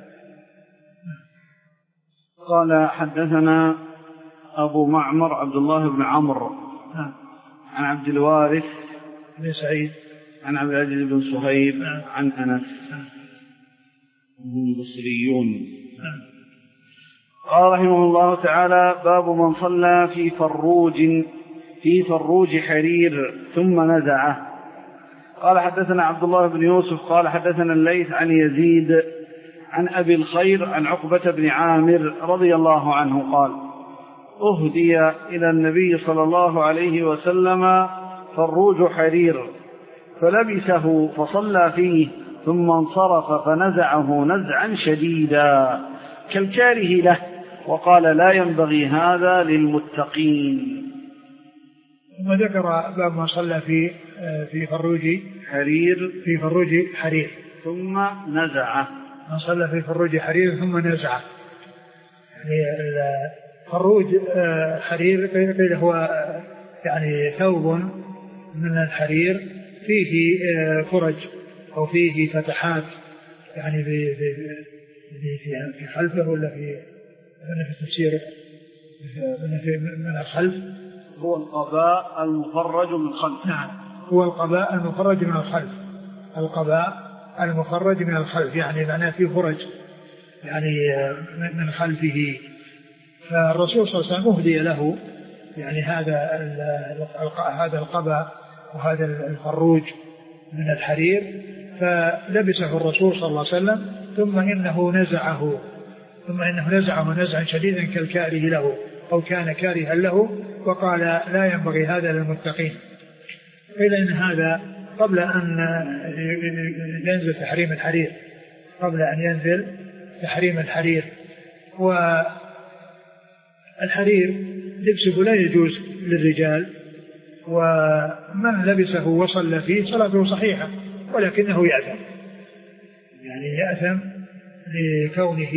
قال: حدثنا أبو معمر عبد الله بن عمرو عن عبد الوارث بن سعيد عن عبد العزيز بن صهيب عن أنس، هم بصريون. قال رحمه الله تعالى: باب من صلى في فروج في فروج حرير ثم نزعه. قال: حدثنا عبد الله بن يوسف قال حدثنا الليث عن يزيد عن أبي الخير عن عقبة بن عامر رضي الله عنه قال: أهدي إلى النبي صلى الله عليه وسلم فروج حرير فلبسه فصلى فيه ثم انصرف فنزعه نزعا شديدا كالكاره له، وقال: لا ينبغي هذا للمتقين. ثم ذكر باب ما صلى في في فروج حرير في فروج حرير ثم نزعه. من صلى في فروج حرير ثم نزعه. يعني فروج حرير قيل هو يعني ثوب من الحرير فيه فرج أو فيه فتحات يعني في في خلفه ولا في في التفسير من الخلف. هو القباء المفرج من الخلف. نعم، هو القباء المفرج من الخلف. القباء المفرج من الخلف يعني معناه فيه فرج يعني من خلفه. فالرسول صلى الله عليه وسلم أهدي له يعني هذا هذا القباء وهذا الفروج من الحرير، فلبسه الرسول صلى الله عليه وسلم ثم إنه نزعه ثم إنه نزعه نزعا شديدا كالكاره له أو كان كارها له، وقال: لا ينبغي هذا للمتقين. قيل إن هذا قبل أن ينزل تحريم الحرير قبل أن ينزل تحريم الحرير. والحرير لبسه لا يجوز للرجال، ومن لبسه وصلى فيه صلاته صحيحة، ولكنه يأثم يعني يأثم لكونه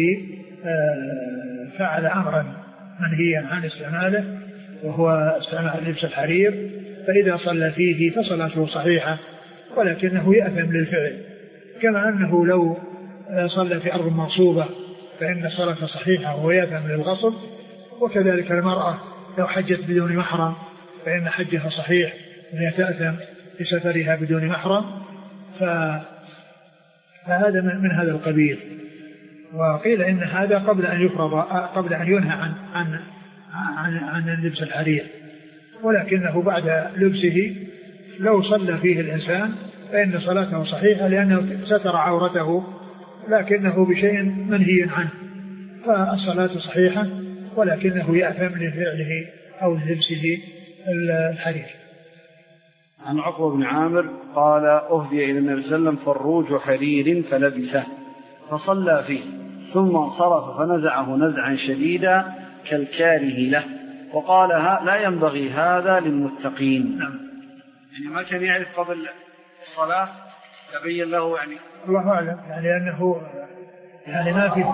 فعل أمرا منهيا عن استعماله وهو استعمال لبس الحرير، فإذا صلى فيه فصلاته صحيحة ولكنه يأثم للفعل. كما أنه لو صلى في أرض مغصوبة فإن صلاته صحيحة ويأثم للغصب، وكذلك المرأة لو حجت بدون محرم فإن حجها صحيح وهي تأثم بسفرها بدون محرم. فهذا من هذا القبيل. وقيل إن هذا قبل أن يفرض قبل أن ينهى عن عن عن, عن لبس الحرير، ولكنه بعد لبسه لو صلى فيه الإنسان فإن صلاته صحيحة لأنه ستر عورته لكنه بشيء منهي عنه، فالصلاة صحيحة ولكنه يأثم لفعله أو للبسه الحرير. عن عقبة بن عامر قال أهدي إلى النبي صلى الله عليه وسلم فروج حرير فلبسه فصلى فيه ثم انصرف فنزعه نزعا شديدا كالكاره له وقال لا ينبغي هذا للمتقين. يعني ما كان يعرف قبل الصلاة تبين له يعني الله أعلم يعني أنه يعني ما في.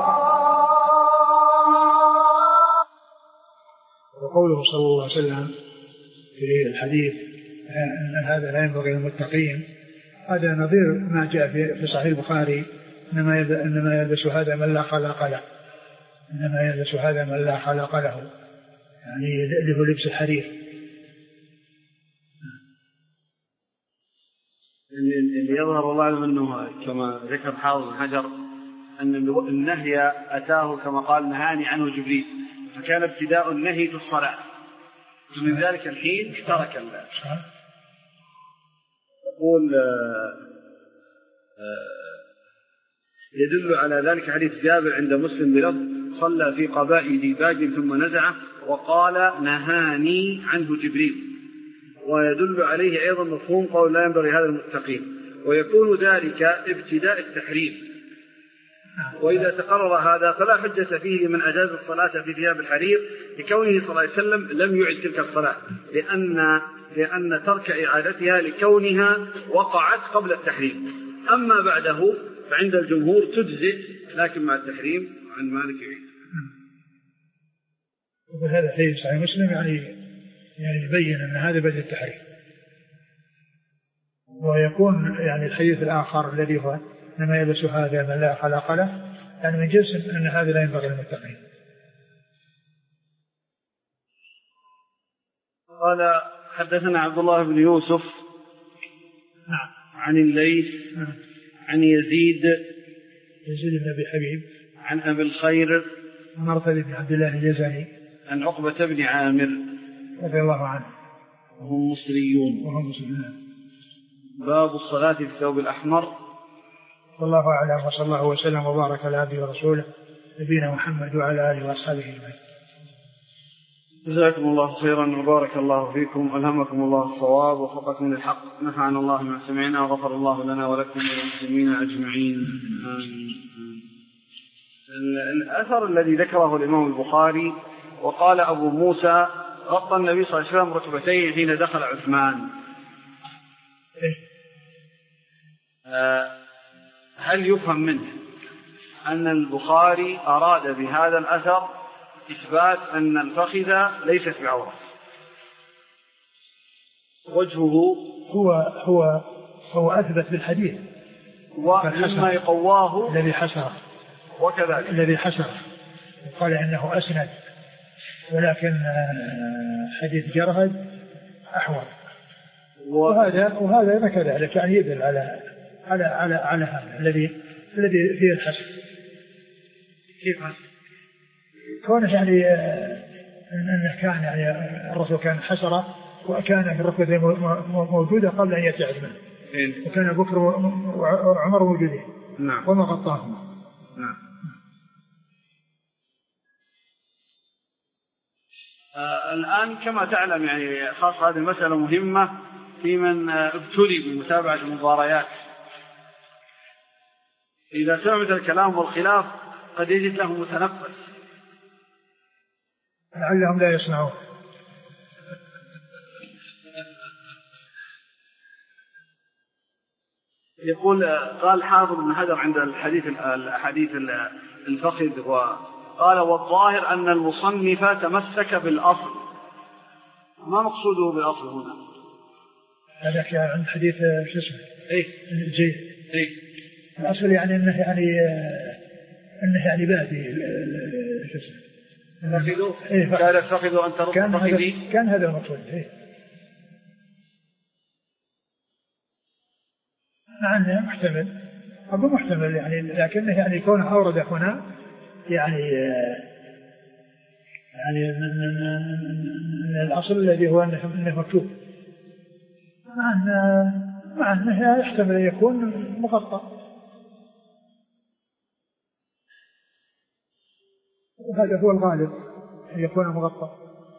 وقوله صلى الله عليه وسلم في الحديث أن هذا لا ينبغي للمتقين هذا نظير ما جاء في صحيح البخاري إنما إنما يلبس هذا من لا خلق له إنما يلبس هذا من لا خلق له يعني اللي هو لبس الحرير. اللي يظهر الله أعلم أنه كما ذكر حافظ بن حجر أن النهي أتاه كما قال نهاني عنه جبريل فكان ابتداء النهي في الصلاة ومن ذلك الحين ترك الله. يقول يدل على ذلك حديث جابر عند مسلم بلفظ صلى في قباء ديباج ثم نزعه وقال نهاني عنه جبريل، ويدل عليه أيضا مفهوم قول لا ينبغي هذا المتقين، ويكون ذلك ابتداء التحريم. وإذا تقرر هذا فلا حجة فيه لمن أجاز الصلاة في ثياب الحرير لكونه صلى الله عليه وسلم لم يعد تلك الصلاة لأن, لأن ترك إعادتها لكونها وقعت قبل التحريم. أما بعده فعند الجمهور تجزئ لكن مع التحريم عن مالك يعيد. وهذا حديث صحيح مسلم يعني يعني يبين أن هذا بدء التحريم. ويكون يعني الحديث الآخر الذي هو إنما يلبس هذا من لا خلق له يعني من جنس أن هذا لا ينبغي للمتقين. قال حدثنا عبد الله بن يوسف نعم عن الليث نعم عن يزيد يزيد بن أبي حبيب عن أبي الخير مرثد بن عبد الله الجزري عن عقبة بن عامر رضي الله عنه وهم مصريون وهم مسلمون. باب الصلاة في الثوب الأحمر. صلى الله عليه وصلى الله وسلم وبارك على عبده ورسوله نبينا محمد وعلى آله وأصحابه أجمعين. جزاكم الله خيرا وبارك الله فيكم وألهمكم الله الصواب ووفقكم للحق. نفعنا الله ما سمعنا وغفر الله لنا ولكم وللمسلمين أجمعين. الأثر الذي ذكره الإمام البخاري وقال أبو موسى غطى النبي صلى الله عليه وسلم ركبتيه حين دخل عثمان. هل يفهم منه أن البخاري أراد بهذا الأثر إثبات أن الفخذ ليست بعورة؟ وجهه هو هو هو أثبت بالحديث ومما يقواه الذي حشره وكذلك الذي حشره قال إنه أسند، ولكن حديث جرهد أحور وهذا وهذا كذلك يعني يدل على على على على هذا الذي الذي فيه الحشر. كيف كونه يعني أنه كان يعني الرسول كان حشرة وكان في الركبة موجودة قبل أن يأتي عثمان وكان بكر وعمر موجودين نعم. وما غطاهما. نعم. آه الآن كما تعلم يعني خاصة هذه المسألة مهمة في من ابتلي بمتابعة المباريات. إذا سمعت الكلام والخلاف قد يجد له متنفس لعلهم لا يسمعون. يقول قال حافظ بن حجر عند الحديث الأحاديث الفخذ وقال والظاهر أن المصنف تمسك بالأصل. ما مقصوده بالأصل هنا؟ هذا عند حديث شو اسمه إيه جيد إيه الأصل يعني أنه يعني أنه يعني بادي شو اسمه فخذوا إيه قال فخذوا أن ترد فخذي كان هذا المقصود. إيه مع أنه محتمل أقول محتمل يعني، لكنه يعني كونه أورد هنا يعني يعني من, من الأصل الذي هو أنه مكتوب، مع أنه مع أنه يحتمل أن يكون مغطى، وهذا هو الغالب أن يكون مغطى.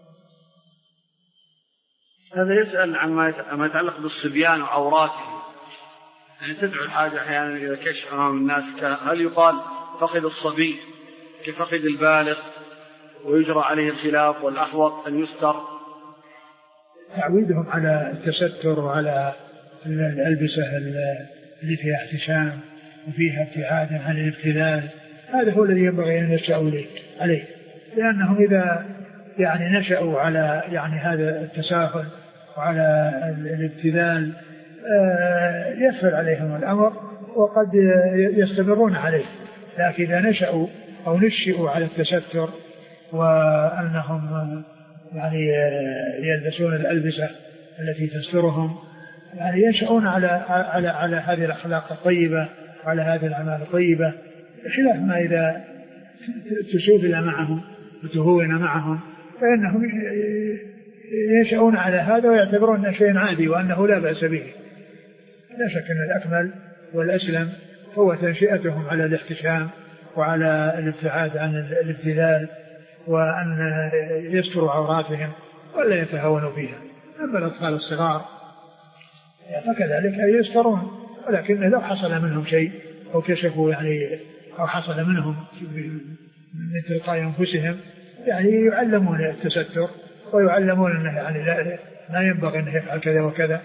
هذا يسأل عن ما يتعلق بالصبيان وعوراتهم، يعني تدعو الحاجة أحيانا إلى كشف أمام الناس، هل يقال فقد الصبي كفقد البالغ ويجرى عليه الخلاف والأحوط أن يستر؟ تعويدهم على التستر وعلى الألبسة اللي فيها احتشام وفيها ابتعاد عن الابتذال، هذا هو الذي ينبغي أن ينشأوا عليه، لأنهم إذا يعني نشأوا على يعني هذا التساهل وعلى الابتذال يسهل عليهم الأمر وقد يستمرون عليه. لكن إذا نشأوا أو نشئوا على التستر وأنهم يعني يلبسون الألبسة التي تسترهم، يعني ينشأون على على على هذه الأخلاق الطيبة وعلى هذه الأعمال الطيبة، خلاف ما إذا تسوفل معهم وتهون معهم فإنهم ينشأون على هذا ويعتبرون أنه شيء عادي وأنه لا بأس به. لا شك أن الأكمل والأسلم هو تنشئتهم على الاحتشام وعلى الابتعاد عن الابتذال، وأن يستروا عوراتهم ولا يتهاونوا فيها. أما الأطفال الصغار فكذلك يسترون، ولكن لو حصل منهم شيء أو كشفوا يعني أو حصل منهم من تلقاء أنفسهم يعني يعلمون التستر ويعلمون أنه يعني لا, لا ينبغي أن يفعل كذا وكذا،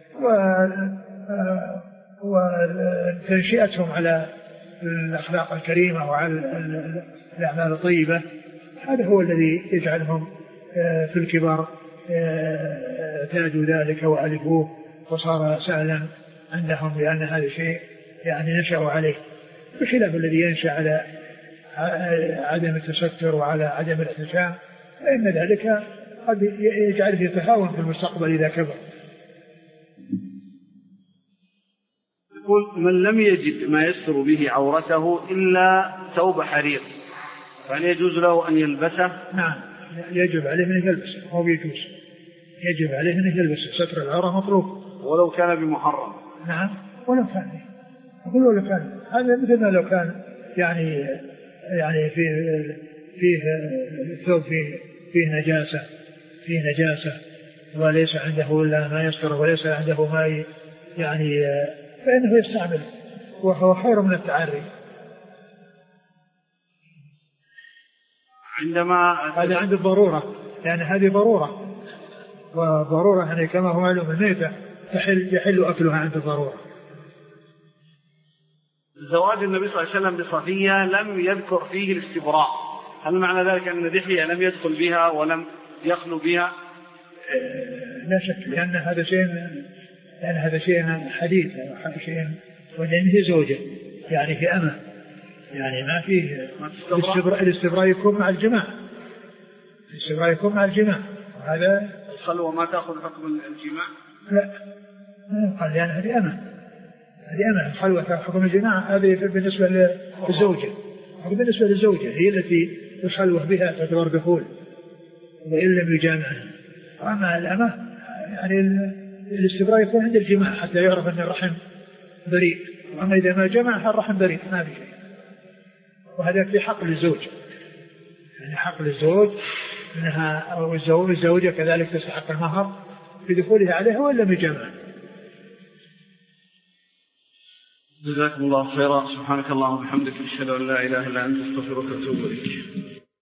وتنشئتهم على الأخلاق الكريمة وعلى الأعمال الطيبة، هذا هو الذي يجعلهم في الكبار تاجوا ذلك وألفوه وصار سهلا عندهم، لأن هذا الشيء يعني نشأوا عليه، بخلاف الذي ينشأ على عدم التستر وعلى عدم الاحتشام، فإن ذلك قد يجعله يتهاون في المستقبل إذا كبر. يقول: من لم يجد ما يستر به عورته إلا ثوب حرير فهل يجوز له أن يلبسه؟ نعم، يجب عليه أن يلبسه، هو بيجوز يجب عليه أن يلبسه، ستر العورة مطلوب ولو كان بمحرم. نعم ولو كان، أقول ولو كان، هذا مثل ما لو كان يعني يعني فيه فيه الثوب فيه فيه نجاسة فيه نجاسة وليس عنده إلا ما يستر وليس عنده ما يعني فإنه يستعمل، وهو خير من التعري. عندما هذا عند الضرورة، لأن يعني هذه ضرورة، وضرورة يعني كما هو معلوم الميتة يحل, يحل أكلها عند الضرورة. زواج النبي صلى الله عليه وسلم بصفية لم يذكر فيه الاستبراء، هل معنى ذلك أن دحية لم يدخل بها ولم يخلو بها؟ لا شك، لأن هذا شيء لأن هذا شيء حديث شيء، ولأن هي زوجة يعني في أمة، يعني ما فيه الاستبراء. الاستبراء يكون مع الجماع، الاستبراء يكون مع الجماع، وهذا الخلوة ما تأخذ حكم الجماع؟ لا، قال لأن هذه أمة، هذه أمة، الخلوة تأخذ حكم الجماع، هذه بالنسبة للزوجة، بالنسبة للزوجة هي التي الخلوة بها تعتبر دخول وإن لم يجامعها. وأما الأمة يعني الاستبراء يكون عند الجماع حتى يعرف أن الرحم بريء، وأما إذا ما جمعها الرحم بريء ما في شيء. وهذا في حق للزوج، يعني حق للزوج أنها أو الزوجة كذلك تستحق المهر بدخولها عليها وإن لم يجامعها. جزاكم الله خيرا. سبحانك اللهم وبحمدك، أشهد أن لا إله إلا أنت، أستغفرك وأتوب إليك.